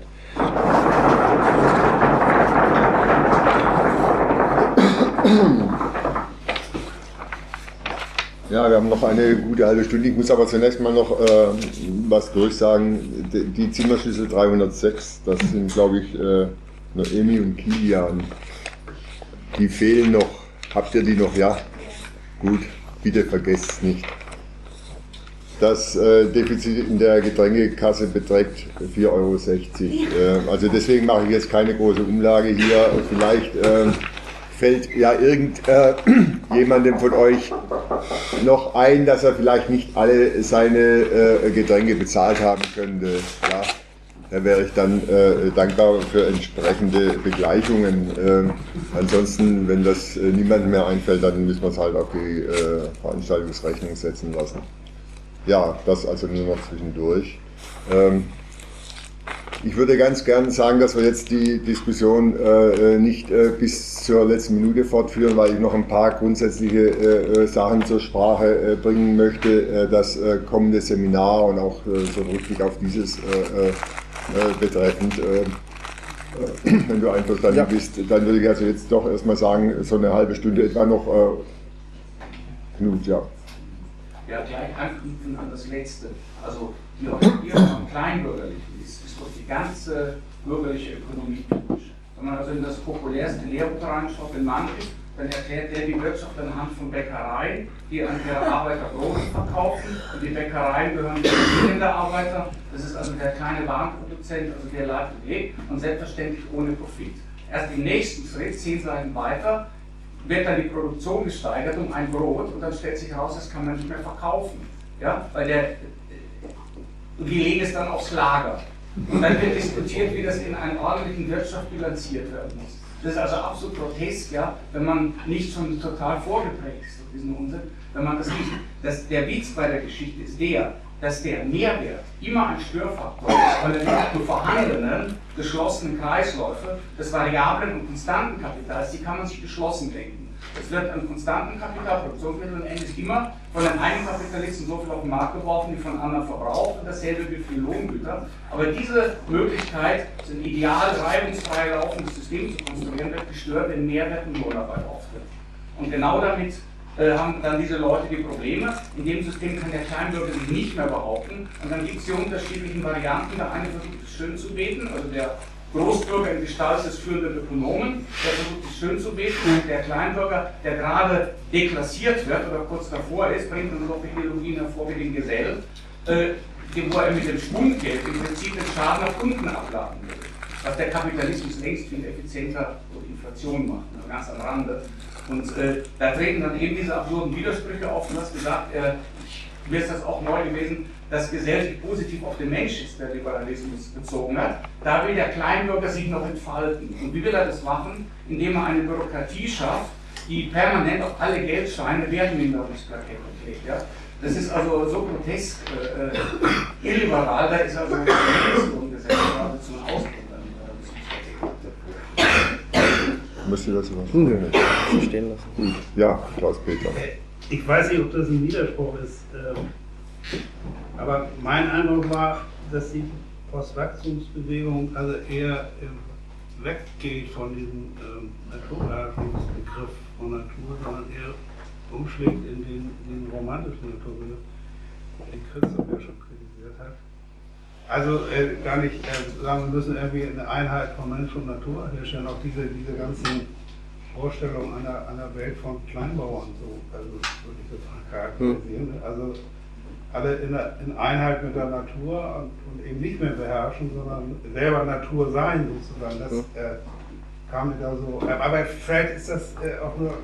Ja, wir haben noch eine gute halbe Stunde. Ich muss aber zunächst mal noch was durchsagen. Die Zimmerschlüssel 306, das sind, glaube ich, Noemi und Kilian. Die fehlen noch. Habt ihr die noch? Ja? Gut, bitte vergesst es nicht. Das Defizit in der Getränkekasse beträgt 4,60 Euro. Also deswegen mache ich jetzt keine große Umlage hier. Vielleicht fällt ja irgendjemandem von euch noch ein, dass er vielleicht nicht alle seine Getränke bezahlt haben könnte. Ja, da wäre ich dann dankbar für entsprechende Begleichungen. Ansonsten, wenn das niemandem mehr einfällt, dann müssen wir es halt auf die Veranstaltungsrechnung setzen lassen. Ja, das also nur noch zwischendurch. Ich würde ganz gern sagen, dass wir jetzt die Diskussion nicht bis zur letzten Minute fortführen, weil ich noch ein paar grundsätzliche Sachen zur Sprache bringen möchte. Das kommende Seminar und auch so richtig auf dieses betreffend. Wenn du einverstanden bist, dann würde ich also jetzt doch erstmal sagen, so eine halbe Stunde etwa noch. Knut, ja. Ja, gleich anknüpfen an das Letzte. Also die Orientierung am Kleinbürgerlichen ist durch die ganze bürgerliche Ökonomie typisch. Wenn man also in das populärste Lehrbuch reinschaut, den Manfred, dann erklärt der die Wirtschaft anhand von Bäckereien, die an der Arbeiter Brot verkaufen, und die Bäckereien gehören zu der Arbeiter. Das ist also der kleine Warenproduzent, also der leitet Weg, und selbstverständlich ohne Profit. Erst im nächsten Schritt, 10 Seiten weiter, wird dann die Produktion gesteigert um ein Brot, und dann stellt sich heraus, das kann man nicht mehr verkaufen. Ja? Weil die legen es dann aufs Lager. Und dann wird diskutiert, wie das in einer ordentlichen Wirtschaft bilanziert werden muss. Das ist also absolut grotesk, ja, wenn man nicht schon total vorgeprägt ist durch diesen Unsinn. Wenn man das nicht, der Witz bei der Geschichte ist dass der Mehrwert immer ein Störfaktor ist, weil er nicht nur vorhandenen, geschlossenen Kreisläufe des variablen und konstanten Kapitals, die kann man sich geschlossen denken. Es wird an konstanten Kapital, Produktionsmitteln endlich immer von den einen Kapitalisten so viel auf den Markt geworfen, wie von anderen verbraucht, und dasselbe gilt für die Lohngüter. Aber diese Möglichkeit, so ein ideal reibungsfrei laufendes System zu konstruieren, wird gestört, wenn Mehrwert und Lohnarbeit auftritt. Und genau damit haben dann diese Leute die Probleme. In dem System kann der Kleinbürger sich nicht mehr behaupten, und dann gibt es die unterschiedlichen Varianten. Der eine versucht es schön zu beten, also der Großbürger in Gestalt des führenden Ökonomen, der versucht es schön zu beten, und der Kleinbürger, der gerade deklassiert wird oder kurz davor ist, bringt dann noch Ideologien hervor wie den Gesell, wo er mit dem Schwundgeld im Prinzip den Schaden nach unten abladen will. Was der Kapitalismus längst viel effizienter durch Inflation macht, also ganz am Rande. Und da treten dann eben diese absurden Widersprüche auf. Du hast gesagt, mir ist das auch neu gewesen, dass gesellschaftlich positiv auf den Mensch ist, der Liberalismus bezogen hat. Da will der Kleinbürger sich noch entfalten. Und wie will er das machen? Indem er eine Bürokratie schafft, die permanent auf alle Geldscheine Wertminderungsplakette klebt. Ja? Das ist also so grotesk illiberal, da ist also die Gesetz geradezu ein Ausdruck. Müsst ihr dazu was Stehen lassen. Ja, Klaus-Peter. Ich weiß nicht, ob das ein Widerspruch ist. Aber mein Eindruck war, dass die Postwachstumsbewegung also eher weggeht von diesem Naturbeherrschungsbegriff von Natur, sondern eher umschlägt in den romantischen Naturbegriff, den Christoph ja schon kritisiert hat. Also gar nicht sagen, wir müssen irgendwie eine Einheit von Mensch und Natur herstellen, auch diese ganzen Vorstellungen einer Welt von Kleinbauern, so, also würde ich das charakterisieren. Also alle in Einheit mit der Natur und eben nicht mehr beherrschen, sondern selber Natur sein sozusagen. Das kam mir da so. Aber vielleicht ist das auch nur,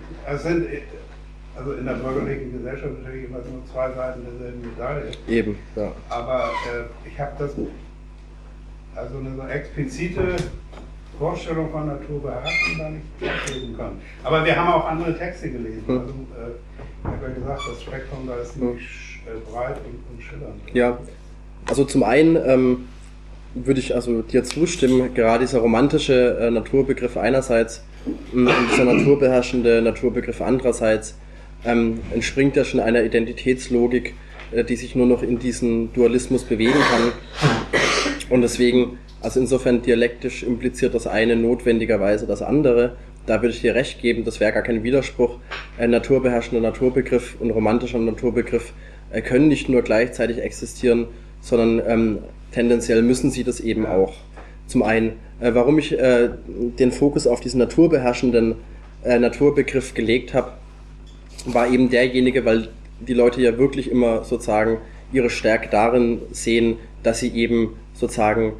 also in der bürgerlichen Gesellschaft natürlich immer nur zwei Seiten derselben Medaille. Eben, ja. Aber ich habe das, also eine so explizite Vorstellung von Natur beherrschen, da nicht abgeben können. Aber wir haben auch andere Texte gelesen. Also, ich habe ja gesagt, das Spektrum da ist ziemlich breit und schillernd. Ja, also zum einen würde ich also dir zustimmen, gerade dieser romantische Naturbegriff einerseits und dieser naturbeherrschende Naturbegriff andererseits entspringt ja schon einer Identitätslogik, die sich nur noch in diesen Dualismus bewegen kann. Und deswegen, also insofern dialektisch impliziert das eine notwendigerweise das andere. Da würde ich dir recht geben, das wäre gar kein Widerspruch. Ein naturbeherrschender Naturbegriff und romantischer Naturbegriff können nicht nur gleichzeitig existieren, sondern tendenziell müssen sie das eben auch. Zum einen, warum ich den Fokus auf diesen naturbeherrschenden Naturbegriff gelegt habe, war eben derjenige, weil die Leute ja wirklich immer sozusagen ihre Stärke darin sehen, dass sie eben sozusagen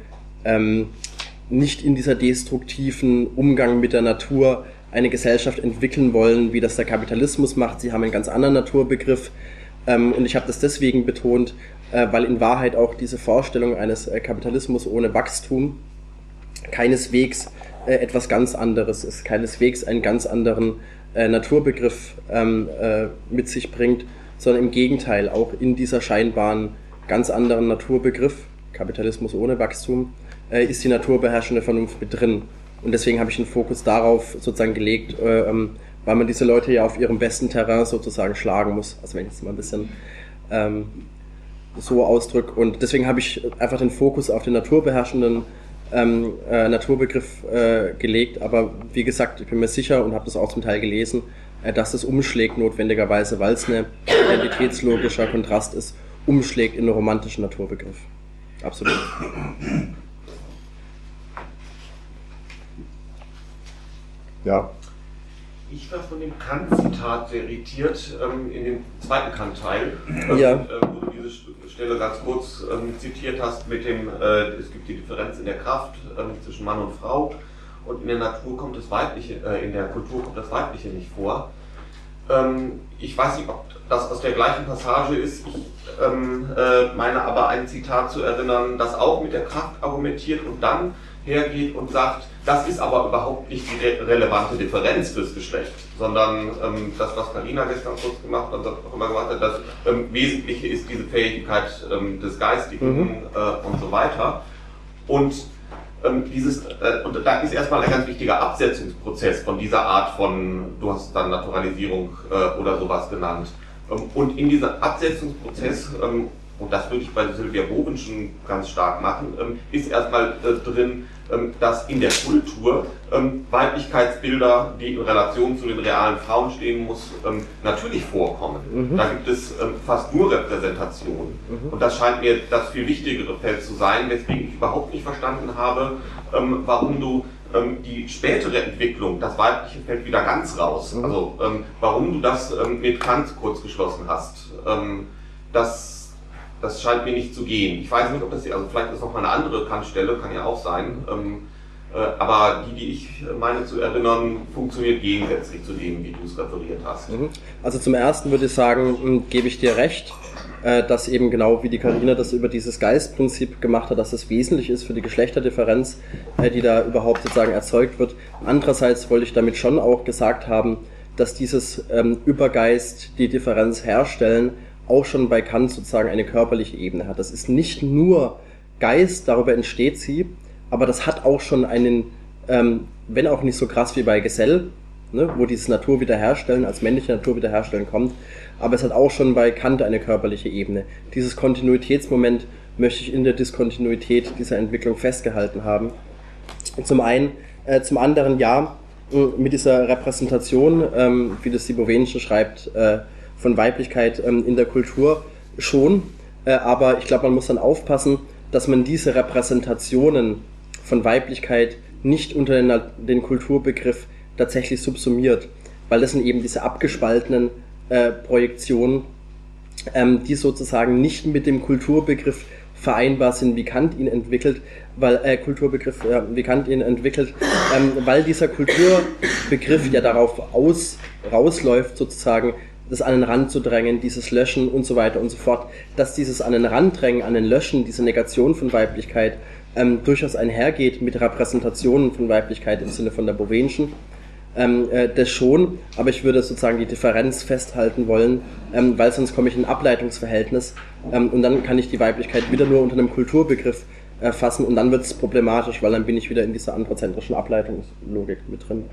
nicht in dieser destruktiven Umgang mit der Natur eine Gesellschaft entwickeln wollen, wie das der Kapitalismus macht. Sie haben einen ganz anderen Naturbegriff. Und ich habe das deswegen betont, weil in Wahrheit auch diese Vorstellung eines Kapitalismus ohne Wachstum keineswegs etwas ganz anderes ist, keineswegs einen ganz anderen Naturbegriff mit sich bringt, sondern im Gegenteil auch in dieser scheinbaren ganz anderen Naturbegriff, Kapitalismus ohne Wachstum, ist die naturbeherrschende Vernunft mit drin. Und deswegen habe ich den Fokus darauf sozusagen gelegt, weil man diese Leute ja auf ihrem besten Terrain sozusagen schlagen muss. Also wenn ich jetzt mal ein bisschen so ausdrücke. Und deswegen habe ich einfach den Fokus auf den naturbeherrschenden Naturbegriff gelegt. Aber wie gesagt, ich bin mir sicher und habe das auch zum Teil gelesen, dass das umschlägt notwendigerweise, weil es ein identitätslogischer Kontrast ist, umschlägt in einen romantischen Naturbegriff. Absolut. Ja. Ich war von dem Kant-Zitat sehr irritiert, in dem zweiten Kant-Teil, Ja. Wo du diese Stelle ganz kurz zitiert hast mit dem, es gibt die Differenz in der Kraft zwischen Mann und Frau und in der Natur kommt das Weibliche, in der Kultur kommt das Weibliche nicht vor. Ich weiß nicht, ob das aus der gleichen Passage ist, ich meine aber ein Zitat zu erinnern, das auch mit der Kraft argumentiert und dann hergeht und sagt, das ist aber überhaupt nicht die relevante Differenz fürs Geschlecht, sondern das, was Carina gestern kurz gemacht hat, auch immer gemacht hat, das Wesentliche ist diese Fähigkeit des Geistigen und so weiter. Und und da ist erstmal ein ganz wichtiger Absetzungsprozess von dieser Art von, du hast es dann Naturalisierung oder sowas genannt. Und in diesem Absetzungsprozess, und das würde ich bei Sylvia Bovenschen ganz stark machen, ist erstmal drin, dass in der Kultur Weiblichkeitsbilder, die in Relation zu den realen Frauen stehen muss, natürlich vorkommen. Da gibt es fast nur Repräsentationen. Und das scheint mir das viel wichtigere Feld zu sein, weswegen ich überhaupt nicht verstanden habe, warum du die spätere Entwicklung, das Weibliche fällt wieder ganz raus. Also warum du das mit Kant kurz geschlossen hast. Das scheint mir nicht zu gehen. Ich weiß nicht, ob das hier, also vielleicht ist noch mal eine andere Kantstelle, kann ja auch sein. Aber die ich meine zu erinnern, funktioniert gegensätzlich zu dem, wie du es referiert hast. Also zum Ersten würde ich sagen, gebe ich dir recht, dass eben genau wie die Carina das über dieses Geistprinzip gemacht hat, dass es wesentlich ist für die Geschlechterdifferenz, die da überhaupt sozusagen erzeugt wird. Andererseits wollte ich damit schon auch gesagt haben, dass dieses Übergeist die Differenz herstellen auch schon bei Kant sozusagen eine körperliche Ebene hat. Das ist nicht nur Geist, darüber entsteht sie, aber das hat auch schon einen, wenn auch nicht so krass wie bei Gesell, ne, wo dieses Naturwiederherstellen als männliche Naturwiederherstellen kommt, aber es hat auch schon bei Kant eine körperliche Ebene. Dieses Kontinuitätsmoment möchte ich in der Diskontinuität dieser Entwicklung festgehalten haben. Zum einen, zum anderen ja, mit dieser Repräsentation, wie das die Bovensche schreibt, von Weiblichkeit in der Kultur schon, aber ich glaube, man muss dann aufpassen, dass man diese Repräsentationen von Weiblichkeit nicht unter den Kulturbegriff tatsächlich subsumiert, weil das sind eben diese abgespaltenen Projektionen, die sozusagen nicht mit dem Kulturbegriff vereinbar sind, wie Kant ihn entwickelt, weil weil dieser Kulturbegriff ja darauf rausläuft, sozusagen das an den Rand zu drängen, dieses Löschen und so weiter und so fort, dass dieses an den Rand drängen, an den Löschen, diese Negation von Weiblichkeit durchaus einhergeht mit Repräsentationen von Weiblichkeit im Sinne von der Bovenschen. Das schon, aber ich würde sozusagen die Differenz festhalten wollen, weil sonst komme ich in ein Ableitungsverhältnis und dann kann ich die Weiblichkeit wieder nur unter einem Kulturbegriff fassen und dann wird es problematisch, weil dann bin ich wieder in dieser androzentrischen Ableitungslogik mit drin.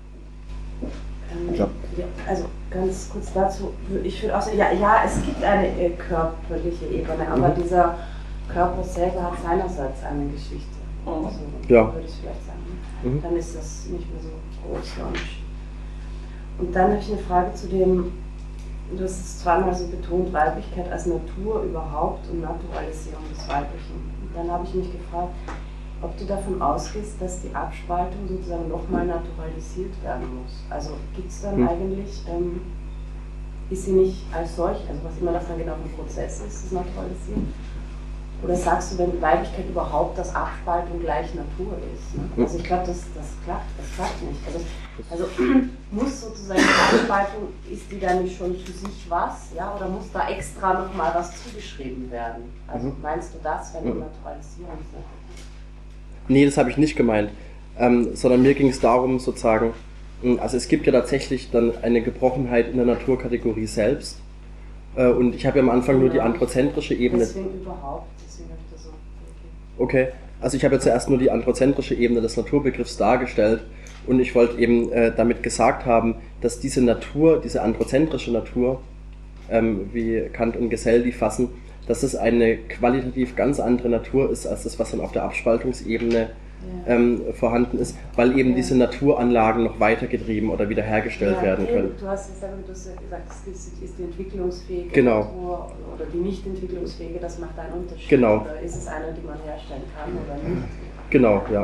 Ja, also ganz kurz dazu, ich würde auch sagen, ja, es gibt eine körperliche Ebene, aber dieser Körper selber hat seinerseits eine Geschichte. Also, ja. Würde ich vielleicht sagen. Dann ist das nicht mehr so groß. Und dann habe ich eine Frage zu dem, du hast es zweimal so betont, Weiblichkeit als Natur überhaupt und Naturalisierung des Weiblichen. Und dann habe ich mich gefragt, ob du davon ausgehst, dass die Abspaltung sozusagen nochmal naturalisiert werden muss. Also gibt es dann eigentlich, ist sie nicht als solch, also was immer das dann genau ein Prozess ist, das Naturalisieren? Oder sagst du, wenn Weiblichkeit überhaupt, dass Abspaltung gleich Natur ist? Ne? Also ich glaube, das klappt nicht. Also muss sozusagen die Abspaltung, ist die dann nicht schon für sich was, ja? Oder muss da extra nochmal was zugeschrieben werden? Also meinst du das, wenn du Naturalisierung sagst? Nee, das habe ich nicht gemeint, sondern mir ging es darum sozusagen, also es gibt ja tatsächlich dann eine Gebrochenheit in der Naturkategorie selbst und ich habe ja am Anfang nur die androzentrische Ebene. Deswegen überhaupt, deswegen habe ich das so. Okay, also ich habe ja zuerst nur die androzentrische Ebene des Naturbegriffs dargestellt und ich wollte eben damit gesagt haben, dass diese Natur, diese androzentrische Natur, wie Kant und Gesell die fassen, dass es eine qualitativ ganz andere Natur ist, als das, was dann auf der Abspaltungsebene vorhanden ist, weil eben diese Naturanlagen noch weitergetrieben oder wiederhergestellt werden können. Du hast gesagt, es ist die entwicklungsfähige Natur oder die nicht entwicklungsfähige, das macht einen Unterschied. Genau. Oder ist es eine, die man herstellen kann oder nicht? Genau, ja.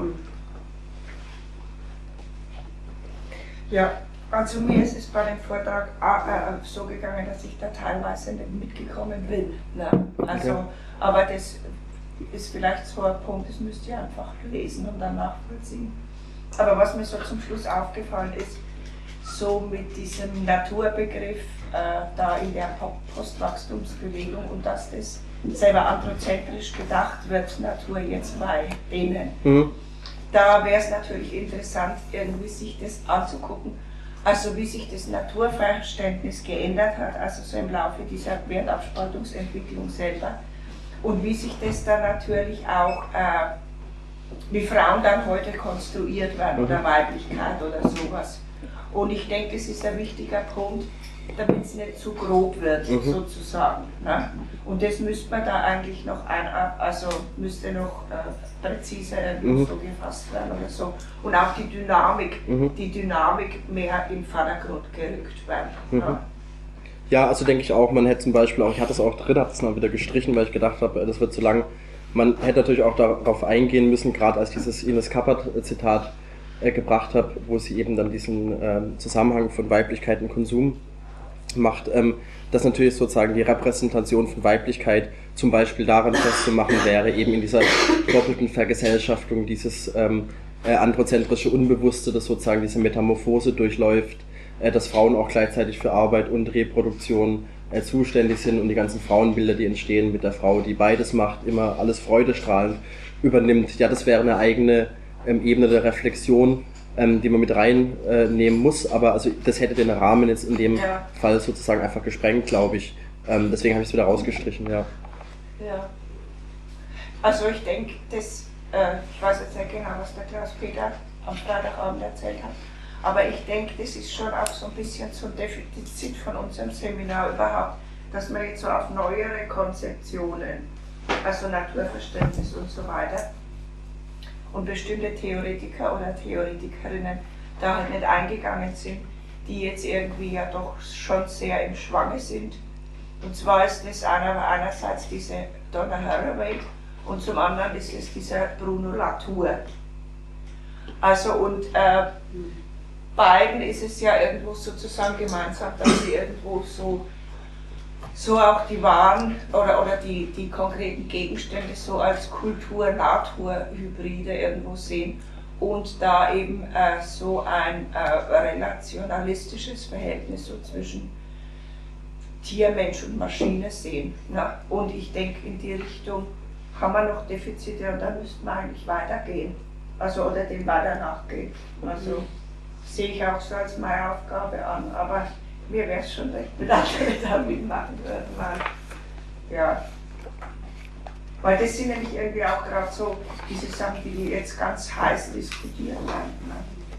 Ja, also mir ist es bei dem Vortrag so gegangen, dass ich da teilweise nicht mitgekommen bin. Ne? Also, okay. Aber das ist vielleicht so ein Punkt, das müsst ihr einfach lesen und dann nachvollziehen. Aber was mir so zum Schluss aufgefallen ist, so mit diesem Naturbegriff da in der Postwachstumsbewegung und dass das selber anthrozentrisch gedacht wird, Natur jetzt bei denen. Da wäre es natürlich interessant, irgendwie sich das anzugucken. Also wie sich das Naturverständnis geändert hat, also so im Laufe dieser Wertabspaltungsentwicklung selber. Und wie sich das dann natürlich auch, wie Frauen dann heute konstruiert werden oder Weiblichkeit oder sowas. Und ich denke, das ist ein wichtiger Punkt, damit es nicht zu grob wird, sozusagen. Ne? Und das müsste man da eigentlich noch müsste noch präziser so gefasst werden oder so. Und auch die Dynamik mehr im Vordergrund gerückt werden. Ne? Ja, also denke ich auch, man hätte zum Beispiel auch, ich hatte es auch drin, habe es mal wieder gestrichen, weil ich gedacht habe, das wird zu lang. Man hätte natürlich auch darauf eingehen müssen, gerade als dieses Ines Kappert-Zitat gebracht habe, wo sie eben dann diesen Zusammenhang von Weiblichkeit und Konsum macht, dass natürlich sozusagen die Repräsentation von Weiblichkeit zum Beispiel daran festzumachen wäre, eben in dieser doppelten Vergesellschaftung, dieses androzentrische Unbewusste, das sozusagen diese Metamorphose durchläuft, dass Frauen auch gleichzeitig für Arbeit und Reproduktion zuständig sind und die ganzen Frauenbilder, die entstehen mit der Frau, die beides macht, immer alles freudestrahlend übernimmt. Ja, das wäre eine eigene Ebene der Reflexion, die man mit reinnehmen muss, aber also das hätte den Rahmen jetzt in dem Fall sozusagen einfach gesprengt, glaube ich. Deswegen habe ich es wieder rausgestrichen, ja. Ja. Also ich denke, ich weiß jetzt nicht genau, was der Klaus-Peter am Freitagabend erzählt hat, Aber ich denke, das ist schon auch so ein bisschen so ein Defizit von unserem Seminar überhaupt, dass man jetzt so auf neuere Konzeptionen, also Naturverständnis und so weiter, und bestimmte Theoretiker oder Theoretikerinnen da halt nicht eingegangen sind, die jetzt irgendwie ja doch schon sehr im Schwange sind. Und zwar ist das einerseits diese Donna Haraway und zum anderen ist es dieser Bruno Latour. Also und beiden ist es ja irgendwo sozusagen gemeinsam, dass sie irgendwo so auch die wahren oder die konkreten Gegenstände so als Kultur-Natur-Hybride irgendwo sehen und da eben so ein relationalistisches Verhältnis so zwischen Tier, Mensch und Maschine sehen. Na? Und ich denke, in die Richtung haben wir noch Defizite und da müssten wir eigentlich weitergehen. Also oder dem weiter nachgehen. Also sehe ich auch so als meine Aufgabe an. Aber mir wäre es schon recht bedacht, wenn wir da mitmachen würden. Weil das sind nämlich irgendwie auch gerade so diese Sachen, die jetzt ganz heiß diskutiert werden. Ne?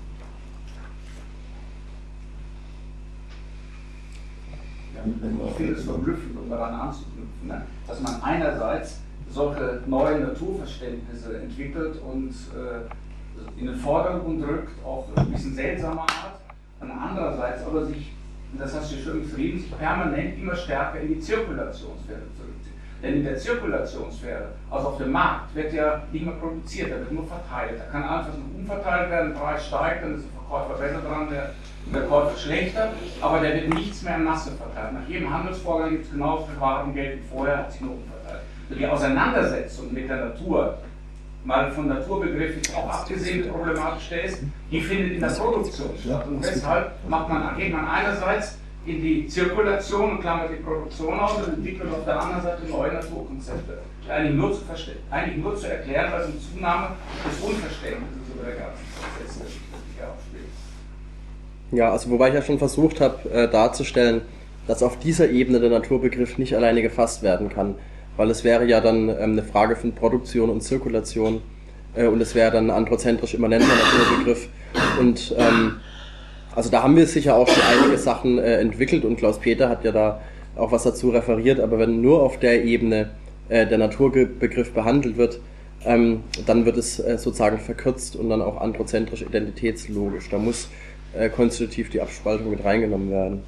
Ich finde es verblüffend, um daran anzuknüpfen, ne? Dass man einerseits solche neuen Naturverständnisse entwickelt und in den Vordergrund rückt, auf ein bisschen seltsame Art, und andererseits aber sich, das hast du schön beschrieben, sich permanent immer stärker in die Zirkulationssphäre zurückzieht. Denn in der Zirkulationssphäre, also auf dem Markt, wird ja nicht mehr produziert, da wird nur verteilt. Da kann einfach nur umverteilt werden, der Preis steigt, dann ist der Verkäufer besser dran, der Käufer schlechter, aber der wird nichts mehr in Masse verteilt. Nach jedem Handelsvorgang gibt es genauso viel Warengeld wie vorher, hat sich nur umverteilt. Die Auseinandersetzung mit der Natur, mal von Naturbegriff jetzt auch abgesehen, wie problematisch der ist, die findet in der Produktion statt. Und deshalb geht man einerseits in die Zirkulation und klammert die Produktion aus und entwickelt auf der anderen Seite neue Naturkonzepte. Eigentlich nur zu erklären als eine Zunahme des Unverständnisses über der ganzen Prozesse, die sich aufspielt. Ja, also wobei ich ja schon versucht habe darzustellen, dass auf dieser Ebene der Naturbegriff nicht alleine gefasst werden kann, weil es wäre ja dann eine Frage von Produktion und Zirkulation und es wäre dann ein androzentrisch immanenter Naturbegriff und also da haben wir sicher auch schon einige Sachen entwickelt und Klaus-Peter hat ja da auch was dazu referiert, aber wenn nur auf der Ebene der Naturbegriff behandelt wird, dann wird es sozusagen verkürzt und dann auch androzentrisch identitätslogisch. Da muss konstitutiv die Abspaltung mit reingenommen werden.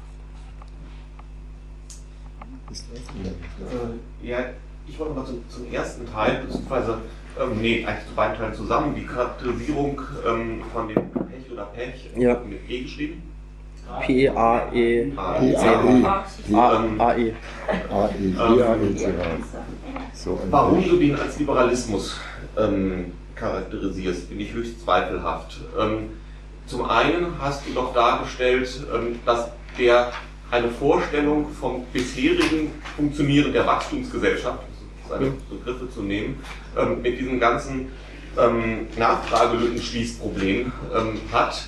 Ja, ich wollte mal zum ersten Teil, beziehungsweise, eigentlich zu beiden Teilen zusammen, die Charakterisierung von dem Pech oder Pech mit E geschrieben. P-E-A-E-C-H. A-E. Warum du den als Liberalismus charakterisierst, finde ich höchst zweifelhaft. Zum einen hast du doch dargestellt, dass der eine Vorstellung vom bisherigen Funktionieren der Wachstumsgesellschaft, seine Begriffe zu nehmen, mit diesem ganzen Nachfragelückenschließproblem hat,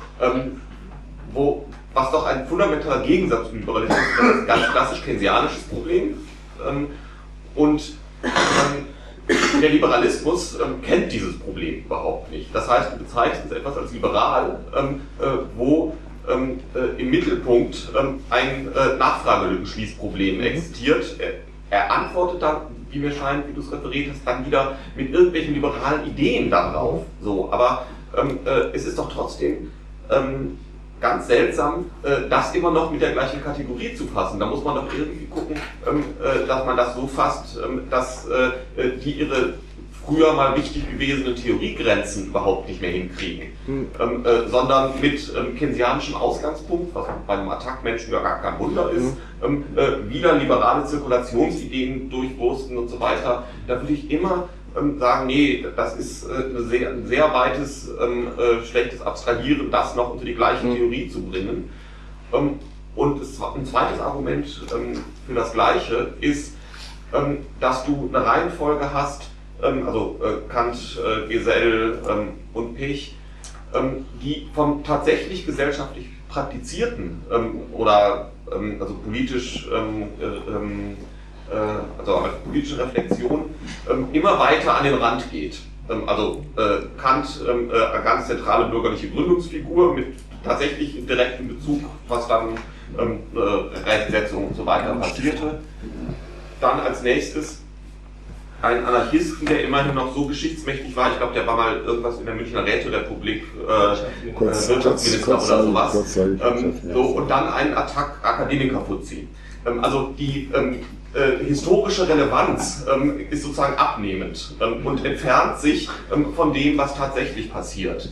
was doch ein fundamentaler Gegensatz zum Liberalismus ist, das ist ein ganz klassisch keynesianisches Problem. Und der Liberalismus kennt dieses Problem überhaupt nicht. Das heißt, du bezeichnest etwas als liberal, wo im Mittelpunkt ein Nachfragelückenschließproblem existiert. Er antwortet dann, wie mir scheint, wie du es referiert hast, dann wieder mit irgendwelchen liberalen Ideen darauf. So, aber es ist doch trotzdem ganz seltsam, das immer noch mit der gleichen Kategorie zu fassen. Da muss man doch irgendwie gucken, dass man das so fasst, dass die ihre früher mal wichtig gewesenen Theoriegrenzen überhaupt nicht mehr hinkriegen, sondern mit keynesianischem Ausgangspunkt, was bei einem Attack-Menschen ja gar kein Wunder ist, wieder liberale Zirkulationsideen durchwursten und so weiter. Da würde ich immer sagen, nee, das ist ein sehr weites, schlechtes Abstrahieren, das noch unter die gleiche Theorie zu bringen. Und ein zweites Argument für das Gleiche ist, dass du eine Reihenfolge hast, also Kant, Gesell und Pech, die vom tatsächlich gesellschaftlich praktizierten oder also politisch also als politische Reflexion immer weiter an den Rand geht. Kant eine ganz zentrale bürgerliche Gründungsfigur mit tatsächlich direktem Bezug, was dann Rechtsetzung und so weiter passierte. Dann als nächstes ein Anarchisten, der immerhin noch so geschichtsmächtig war, ich glaube, der war mal irgendwas in der Münchner Räterepublik, Wirtschaftsminister oder sowas. Und dann ein Akademiker-Fuzzi. Also die historische Relevanz ist sozusagen abnehmend und entfernt sich von dem, was tatsächlich passiert.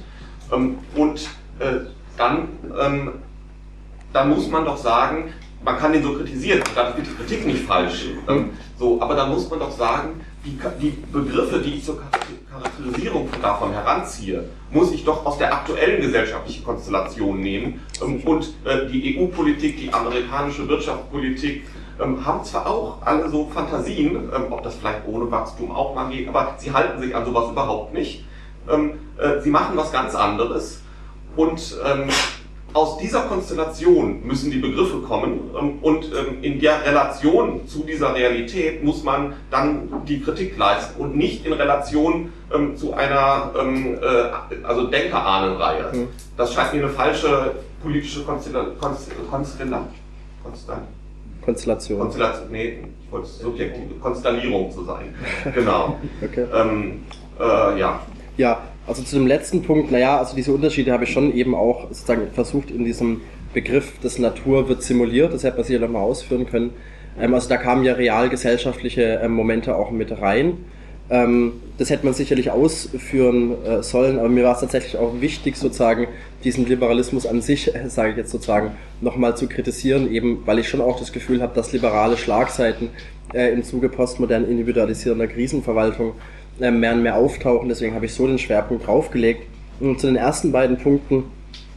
Dann muss man doch sagen, man kann den so kritisieren, da ist die Kritik nicht falsch, aber dann muss man doch sagen, die Begriffe, die ich zur Charakterisierung davon heranziehe, muss ich doch aus der aktuellen gesellschaftlichen Konstellation nehmen. Und die EU-Politik, die amerikanische Wirtschaftspolitik haben zwar auch alle so Fantasien, ob das vielleicht ohne Wachstum auch mal geht, aber sie halten sich an sowas überhaupt nicht. Sie machen was ganz anderes und aus dieser Konstellation müssen die Begriffe kommen und in der Relation zu dieser Realität muss man dann die Kritik leisten und nicht in Relation zu einer Denkerahnenreihe. Das scheint mir eine falsche politische Konstellation. Nee, ich wollte subjektive Konstellierung zu sein. Genau. Okay. Ja. Ja, also zu dem letzten Punkt, also diese Unterschiede habe ich schon eben auch sozusagen versucht in diesem Begriff des Natur wird simuliert, das hätte man sicher nochmal ausführen können. Also da kamen ja realgesellschaftliche Momente auch mit rein. Das hätte man sicherlich ausführen sollen, aber mir war es tatsächlich auch wichtig, sozusagen diesen Liberalismus an sich, sage ich jetzt sozusagen, nochmal zu kritisieren, eben weil ich schon auch das Gefühl habe, dass liberale Schlagseiten im Zuge postmodern individualisierender Krisenverwaltung mehr und mehr auftauchen, deswegen habe ich so den Schwerpunkt draufgelegt. Und zu den ersten beiden Punkten,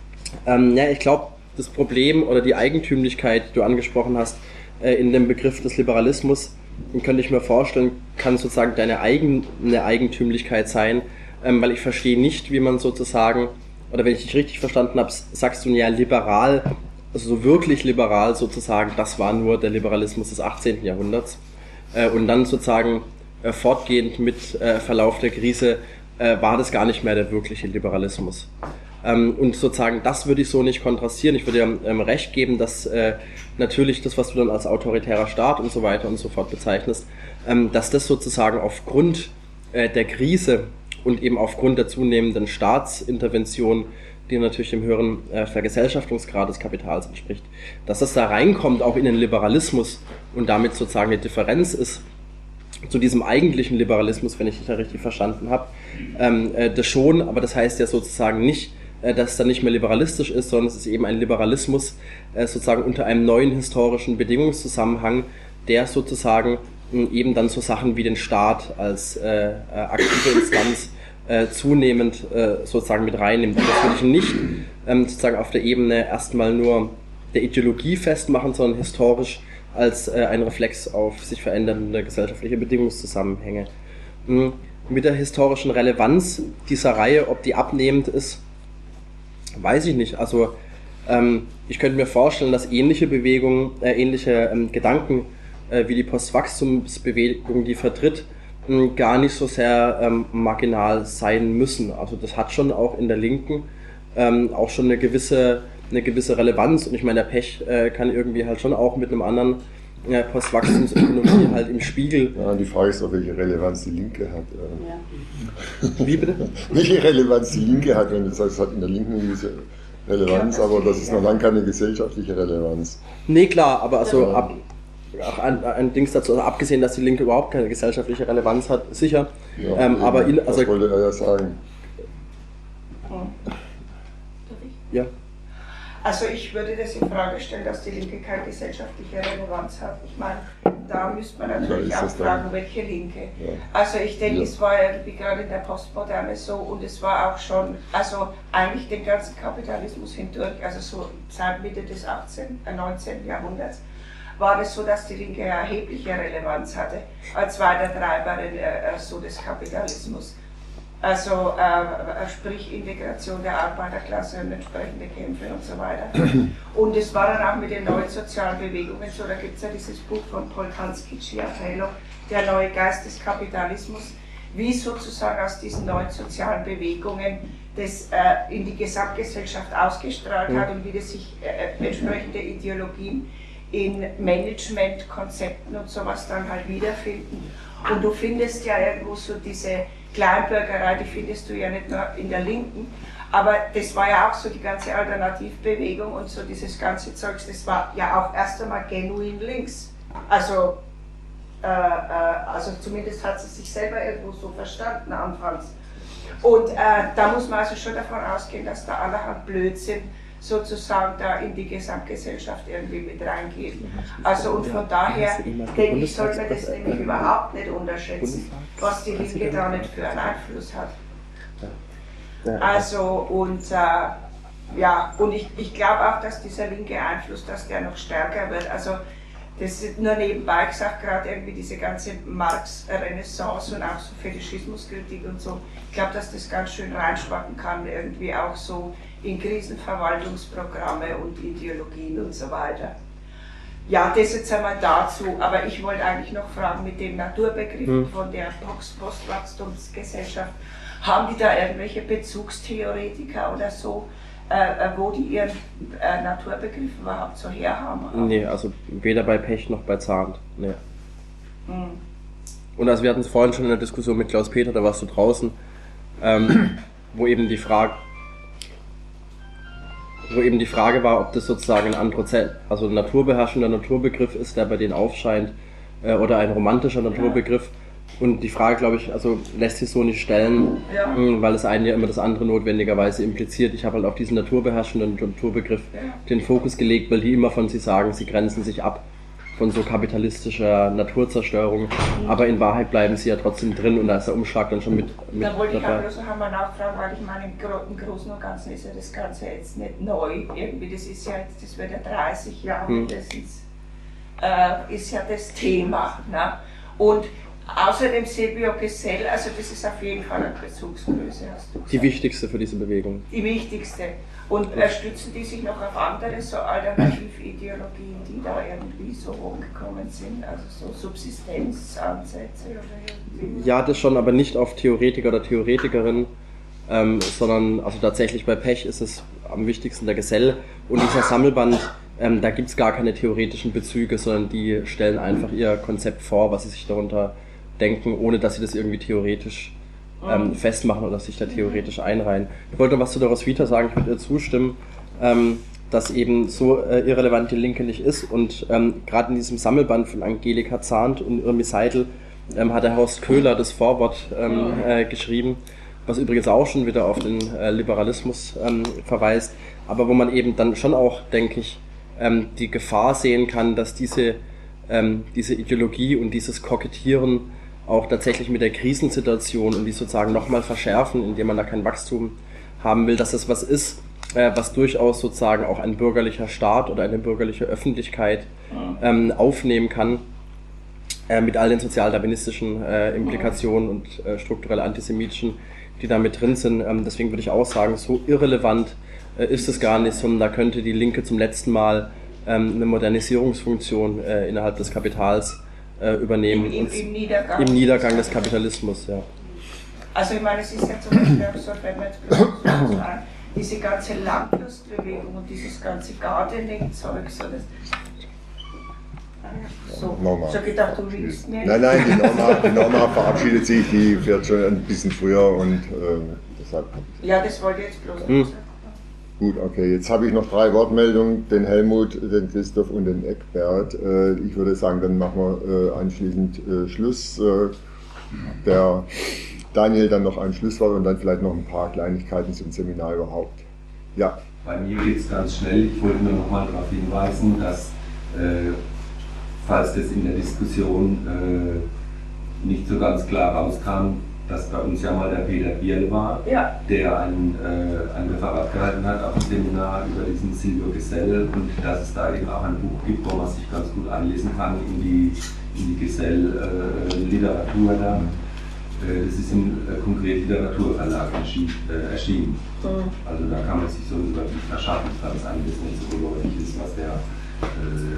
ich glaube, das Problem oder die Eigentümlichkeit, die du angesprochen hast, in dem Begriff des Liberalismus, könnte ich mir vorstellen, kann sozusagen deine eigene Eigentümlichkeit sein, weil ich verstehe nicht, wie man sozusagen, oder wenn ich dich richtig verstanden habe, sagst du ja liberal, also so wirklich liberal sozusagen, das war nur der Liberalismus des 18. Jahrhunderts. Und dann sozusagen fortgehend mit Verlauf der Krise war das gar nicht mehr der wirkliche Liberalismus. Und sozusagen, das würde ich so nicht kontrastieren. Ich würde dir recht geben, dass natürlich das, was du dann als autoritärer Staat und so weiter und so fort bezeichnest, dass das sozusagen aufgrund der Krise und eben aufgrund der zunehmenden Staatsintervention, die natürlich dem höheren Vergesellschaftungsgrad des Kapitals entspricht, dass das da reinkommt, auch in den Liberalismus und damit sozusagen eine Differenz ist zu diesem eigentlichen Liberalismus, wenn ich dich da richtig verstanden habe, das schon, aber das heißt ja sozusagen nicht, dass es dann nicht mehr liberalistisch ist, sondern es ist eben ein Liberalismus sozusagen unter einem neuen historischen Bedingungszusammenhang, der sozusagen eben dann so Sachen wie den Staat als aktive Instanz zunehmend sozusagen mit reinnimmt. Das würde ich nicht sozusagen auf der Ebene erstmal nur der Ideologie festmachen, sondern historisch als ein Reflex auf sich verändernde gesellschaftliche Bedingungszusammenhänge. Mit der historischen Relevanz dieser Reihe, ob die abnehmend ist, weiß ich nicht. Also ich könnte mir vorstellen, dass ähnliche Bewegungen, ähnliche Gedanken wie die Postwachstumsbewegung, die vertritt, gar nicht so sehr marginal sein müssen. Also das hat schon auch in der Linken auch schon eine gewisse Relevanz, und ich meine, der Pech kann irgendwie halt schon auch mit einem anderen Postwachstumsökonomie halt im Spiegel. Ja, die Frage ist auch, welche Relevanz die Linke hat. Ja. Wie bitte? Welche Relevanz die Linke hat, wenn du sagst, es hat in der Linken eine gewisse Relevanz, aber das ist noch lange keine gesellschaftliche Relevanz. Nee, klar, aber also ein Dings dazu, also abgesehen, dass die Linke überhaupt keine gesellschaftliche Relevanz hat, sicher. Ja, aber das wollte er ja sagen. Ja. Also ich würde das in Frage stellen, dass die Linke keine gesellschaftliche Relevanz hat. Ich meine, da müsste man natürlich auch fragen, welche Linke. Ja. Also ich denke, es war irgendwie gerade in der Postmoderne so, und es war auch schon, also eigentlich den ganzen Kapitalismus hindurch, also so seit Mitte des 19. Jahrhunderts, war es so, dass die Linke erhebliche Relevanz hatte, als war der Treiber so des Kapitalismus. Also sprich Integration der Arbeiterklasse und entsprechende Kämpfe und so weiter. Und es war dann auch mit den neuen sozialen Bewegungen so, da gibt es ja dieses Buch von Paul Kansky, Schiafello, Der neue Geist des Kapitalismus, wie sozusagen aus diesen neuen sozialen Bewegungen das in die Gesamtgesellschaft ausgestrahlt hat und wie das sich entsprechende Ideologien in Managementkonzepten und sowas dann halt wiederfinden. Und du findest ja irgendwo so diese Kleinbürgerei, die findest du ja nicht nur in der Linken, aber das war ja auch so die ganze Alternativbewegung und so dieses ganze Zeugs, das war ja auch erst einmal genuin links. Also zumindest hat sie sich selber irgendwo so verstanden anfangs. Und da muss man also schon davon ausgehen, dass da allerhand Blödsinn sozusagen da in die Gesamtgesellschaft irgendwie mit reingeht. Also und von daher denke ich, sollte man das nämlich überhaupt nicht unterschätzen, was die Linke da nicht für einen Einfluss hat. Also und und ich glaube auch, dass dieser linke Einfluss, dass der noch stärker wird. Also das ist nur nebenbei gesagt, gerade irgendwie diese ganze Marx-Renaissance und auch so Fetischismuskritik und so. Ich glaube, dass das ganz schön reinschwappen kann, irgendwie auch so in Krisenverwaltungsprogramme und Ideologien und so weiter. Ja, das jetzt einmal dazu, aber ich wollte eigentlich noch fragen mit dem Naturbegriff von der Postwachstumsgesellschaft. Haben die da irgendwelche Bezugstheoretiker oder so, wo die ihren Naturbegriff überhaupt so herhaben? Nee, also weder bei Pech noch bei Zahnt. Nee. Und also wir hatten es vorhin schon in der Diskussion mit Klaus Peter, da warst du draußen, wo eben die Frage war, ob das sozusagen ein also ein naturbeherrschender Naturbegriff ist, der bei denen aufscheint, oder ein romantischer Naturbegriff. Und die Frage, glaube ich, also lässt sich so nicht stellen, weil das eine ja immer das andere notwendigerweise impliziert. Ich habe halt auf diesen naturbeherrschenden Naturbegriff den Fokus gelegt, weil die immer von sich sagen, sie grenzen sich ab von so kapitalistischer Naturzerstörung, aber in Wahrheit bleiben sie ja trotzdem drin und da ist der Umschlag dann schon mit da wollte ich dabei. auch bloß noch einmal nachfragen, weil ich meine, im Großen und Ganzen ist ja das Ganze jetzt nicht neu, irgendwie, das ist ja jetzt, das wird ja 30 Jahre mindestens, ist ja das Thema, ne? Und außerdem Silvio Gesell, also das ist auf jeden Fall eine Bezugsgröße, hast du gesagt. Die wichtigste für diese Bewegung. Die wichtigste. Und stützen die sich noch auf andere so Alternativideologien, die da irgendwie so hochgekommen sind, also so Subsistenzansätze oder irgendwie? Ja, das schon, aber nicht auf Theoretiker oder Theoretikerinnen, sondern also tatsächlich bei Pech ist es am wichtigsten der Gesell und dieser Sammelband, da gibt es gar keine theoretischen Bezüge, sondern die stellen einfach ihr Konzept vor, was sie sich darunter denken, ohne dass sie das irgendwie theoretisch festmachen oder sich da theoretisch einreihen. Ich wollte noch was zu der Roswitha sagen, ich würde ihr zustimmen, dass eben so irrelevant die Linke nicht ist und gerade in diesem Sammelband von Angelika Zahnt und Irmi Seidel hat der Horst Köhler das Vorwort geschrieben, was übrigens auch schon wieder auf den Liberalismus verweist, aber wo man eben dann schon auch, denke ich, die Gefahr sehen kann, dass diese Ideologie und dieses Kokettieren auch tatsächlich mit der Krisensituation und die sozusagen nochmal verschärfen, indem man da kein Wachstum haben will, dass das was ist, was durchaus sozusagen auch ein bürgerlicher Staat oder eine bürgerliche Öffentlichkeit aufnehmen kann, mit all den sozialdarwinistischen Implikationen und strukturell antisemitischen, die da mit drin sind. Deswegen würde ich auch sagen, so irrelevant ist es gar nicht, sondern da könnte die Linke zum letzten Mal eine Modernisierungsfunktion innerhalb des Kapitals übernehmen. Im Niedergang. Im Niedergang des Kapitalismus, ja. Also ich meine, es ist ja zum Beispiel auch so, wenn man jetzt bloß so sagen, diese ganze Landlustbewegung und dieses ganze Gardening-Zeug, so das... Norma. So gedacht, du willst nicht. Nein, die Norma verabschiedet sich, die fährt schon ein bisschen früher und deshalb... Ja, das wollte ich jetzt bloß nicht sagen. Gut, okay, jetzt habe ich noch 3 Wortmeldungen, den Helmut, den Christoph und den Eckbert. Ich würde sagen, dann machen wir anschließend Schluss. Der Daniel dann noch ein Schlusswort und dann vielleicht noch ein paar Kleinigkeiten zum Seminar überhaupt. Ja. Bei mir geht es ganz schnell. Ich wollte nur noch mal darauf hinweisen, dass, falls das in der Diskussion nicht so ganz klar rauskam, dass bei uns ja mal der Peter Bierl war, der ein Referat gehalten hat auf dem Seminar über diesen Silvio Gesell und dass es da eben auch ein Buch gibt, wo man sich ganz gut einlesen kann in die Gesell-Literatur da. Das ist im Konkret Literaturverlag erschienen. Also da kann man sich so einen Überblick verschaffen, falls einem das nicht so geläufig ist, was der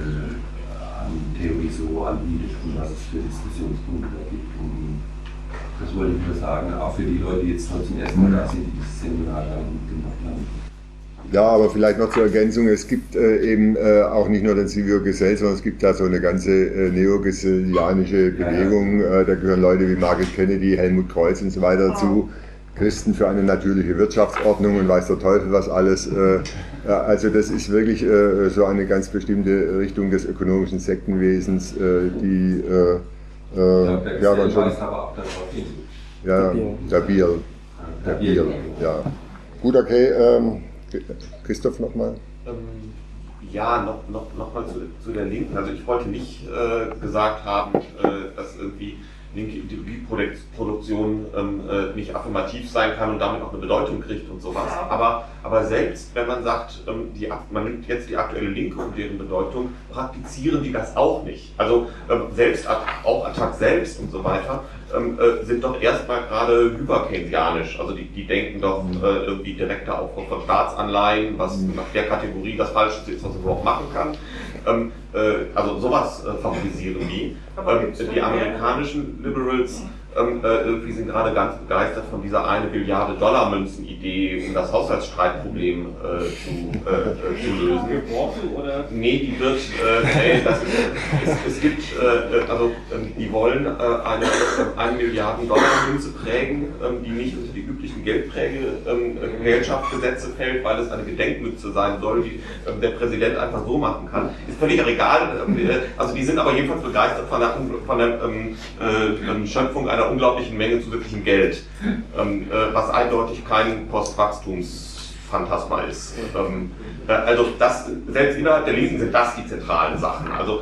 an Theorie so anbietet und was es für Diskussionspunkte da gibt, um Das wollte ich nur sagen, auch für die Leute, die jetzt noch zum ersten Mal da sind, die dieses Seminar dann gemacht haben. Ja, aber vielleicht noch zur Ergänzung, es gibt eben auch nicht nur den Silvio Gesell, sondern es gibt da so eine ganze neogesellianische Bewegung, da gehören Leute wie Margaret Kennedy, Helmut Kreuz und so weiter dazu, Christen für eine natürliche Wirtschaftsordnung und weiß der Teufel was alles. Also das ist wirklich so eine ganz bestimmte Richtung des ökonomischen Sektenwesens, die ja, man schon... Ja, der Bier, ja. Gut, okay, Christoph nochmal. Ja, noch mal zu der Linken. Also ich wollte nicht gesagt haben, dass irgendwie linke Ideologieproduktion nicht affirmativ sein kann und damit auch eine Bedeutung kriegt und sowas. Aber selbst wenn man sagt, man nimmt jetzt die aktuelle Linke und deren Bedeutung, praktizieren die das auch nicht. Also selbst auch Attac selbst und so weiter sind doch erstmal gerade hyperkeynesianisch. Also die denken doch irgendwie direkter Aufbau von Staatsanleihen, was nach der Kategorie das Falscheste ist, was man überhaupt machen kann. Also sowas favorisieren die. Die amerikanischen Liberals irgendwie sind gerade ganz begeistert von dieser 1 Billiarde Dollar Münzen-Idee, um das Haushaltsstreitproblem zu lösen. Nee, die wird, es gibt, also die wollen eine 1 Milliarden Dollar Münze prägen, die nicht unter die üblichen Gesellschaftsgesetze fällt, weil es eine Gedenkmünze sein soll, die der Präsident einfach so machen kann. Ist völlig egal, also die sind aber jedenfalls begeistert von der Schöpfung einer unglaublichen Menge zusätzlichem Geld, was eindeutig kein Postwachstumsphantasma ist. Also das, selbst innerhalb der Linken sind das die zentralen Sachen. Also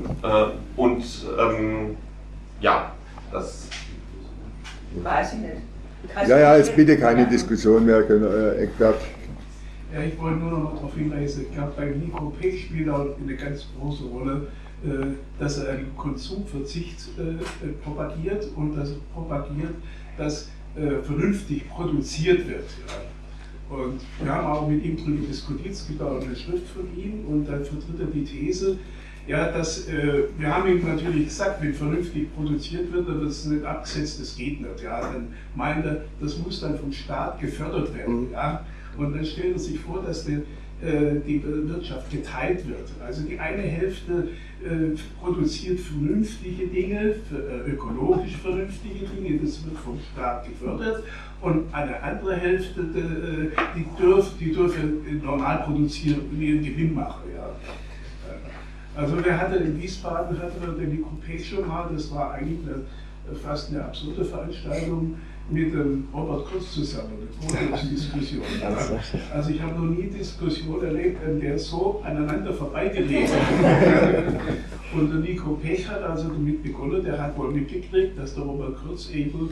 ja, das weiß ich nicht. Ja, jetzt bitte keine Diskussion mehr, Eckbert. Ja, ich wollte nur noch mal darauf hinweisen, ich glaube, bei Nico Peck spielt auch eine ganz große Rolle, dass er einen Konsumverzicht propagiert und dass er propagiert, dass vernünftig produziert wird. Ja. Und wir haben auch mit ihm darüber diskutiert, es gibt auch eine Schrift von ihm und dann vertritt er die These, ja, dass, wir haben ihm natürlich gesagt, wenn vernünftig produziert wird, dann ist es nicht abgesetzt, das geht nicht. Ja. Dann meint er, das muss dann vom Staat gefördert werden. Ja. Und dann stellt er sich vor, dass die Wirtschaft geteilt wird. Also die eine Hälfte produziert vernünftige Dinge, ökologisch vernünftige Dinge, das wird vom Staat gefördert. Und eine andere Hälfte, die dürfen normal produzieren und ihren Gewinn machen. Ja. Also wir hatten in Wiesbaden, den Nico Peck schon mal, das war eigentlich fast eine absurde Veranstaltung, mit dem Robert Kurz zusammen, eine Podiumsdiskussion. Also ich habe noch nie Diskussion erlebt, an der so aneinander vorbeigeredet hat. Und der Nico Peck hat also damit begonnen, der hat wohl mitgekriegt, dass der Robert Kurz eben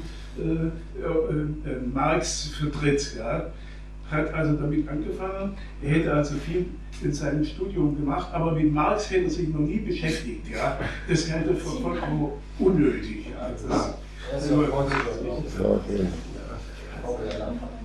Marx vertritt. Ja. Hat also damit angefangen, er hätte also viel in seinem Studium gemacht, aber mit Marx hätte er sich noch nie beschäftigt. Ja. Das hält er für vollkommen unnötig. Ja. Das, ja, okay.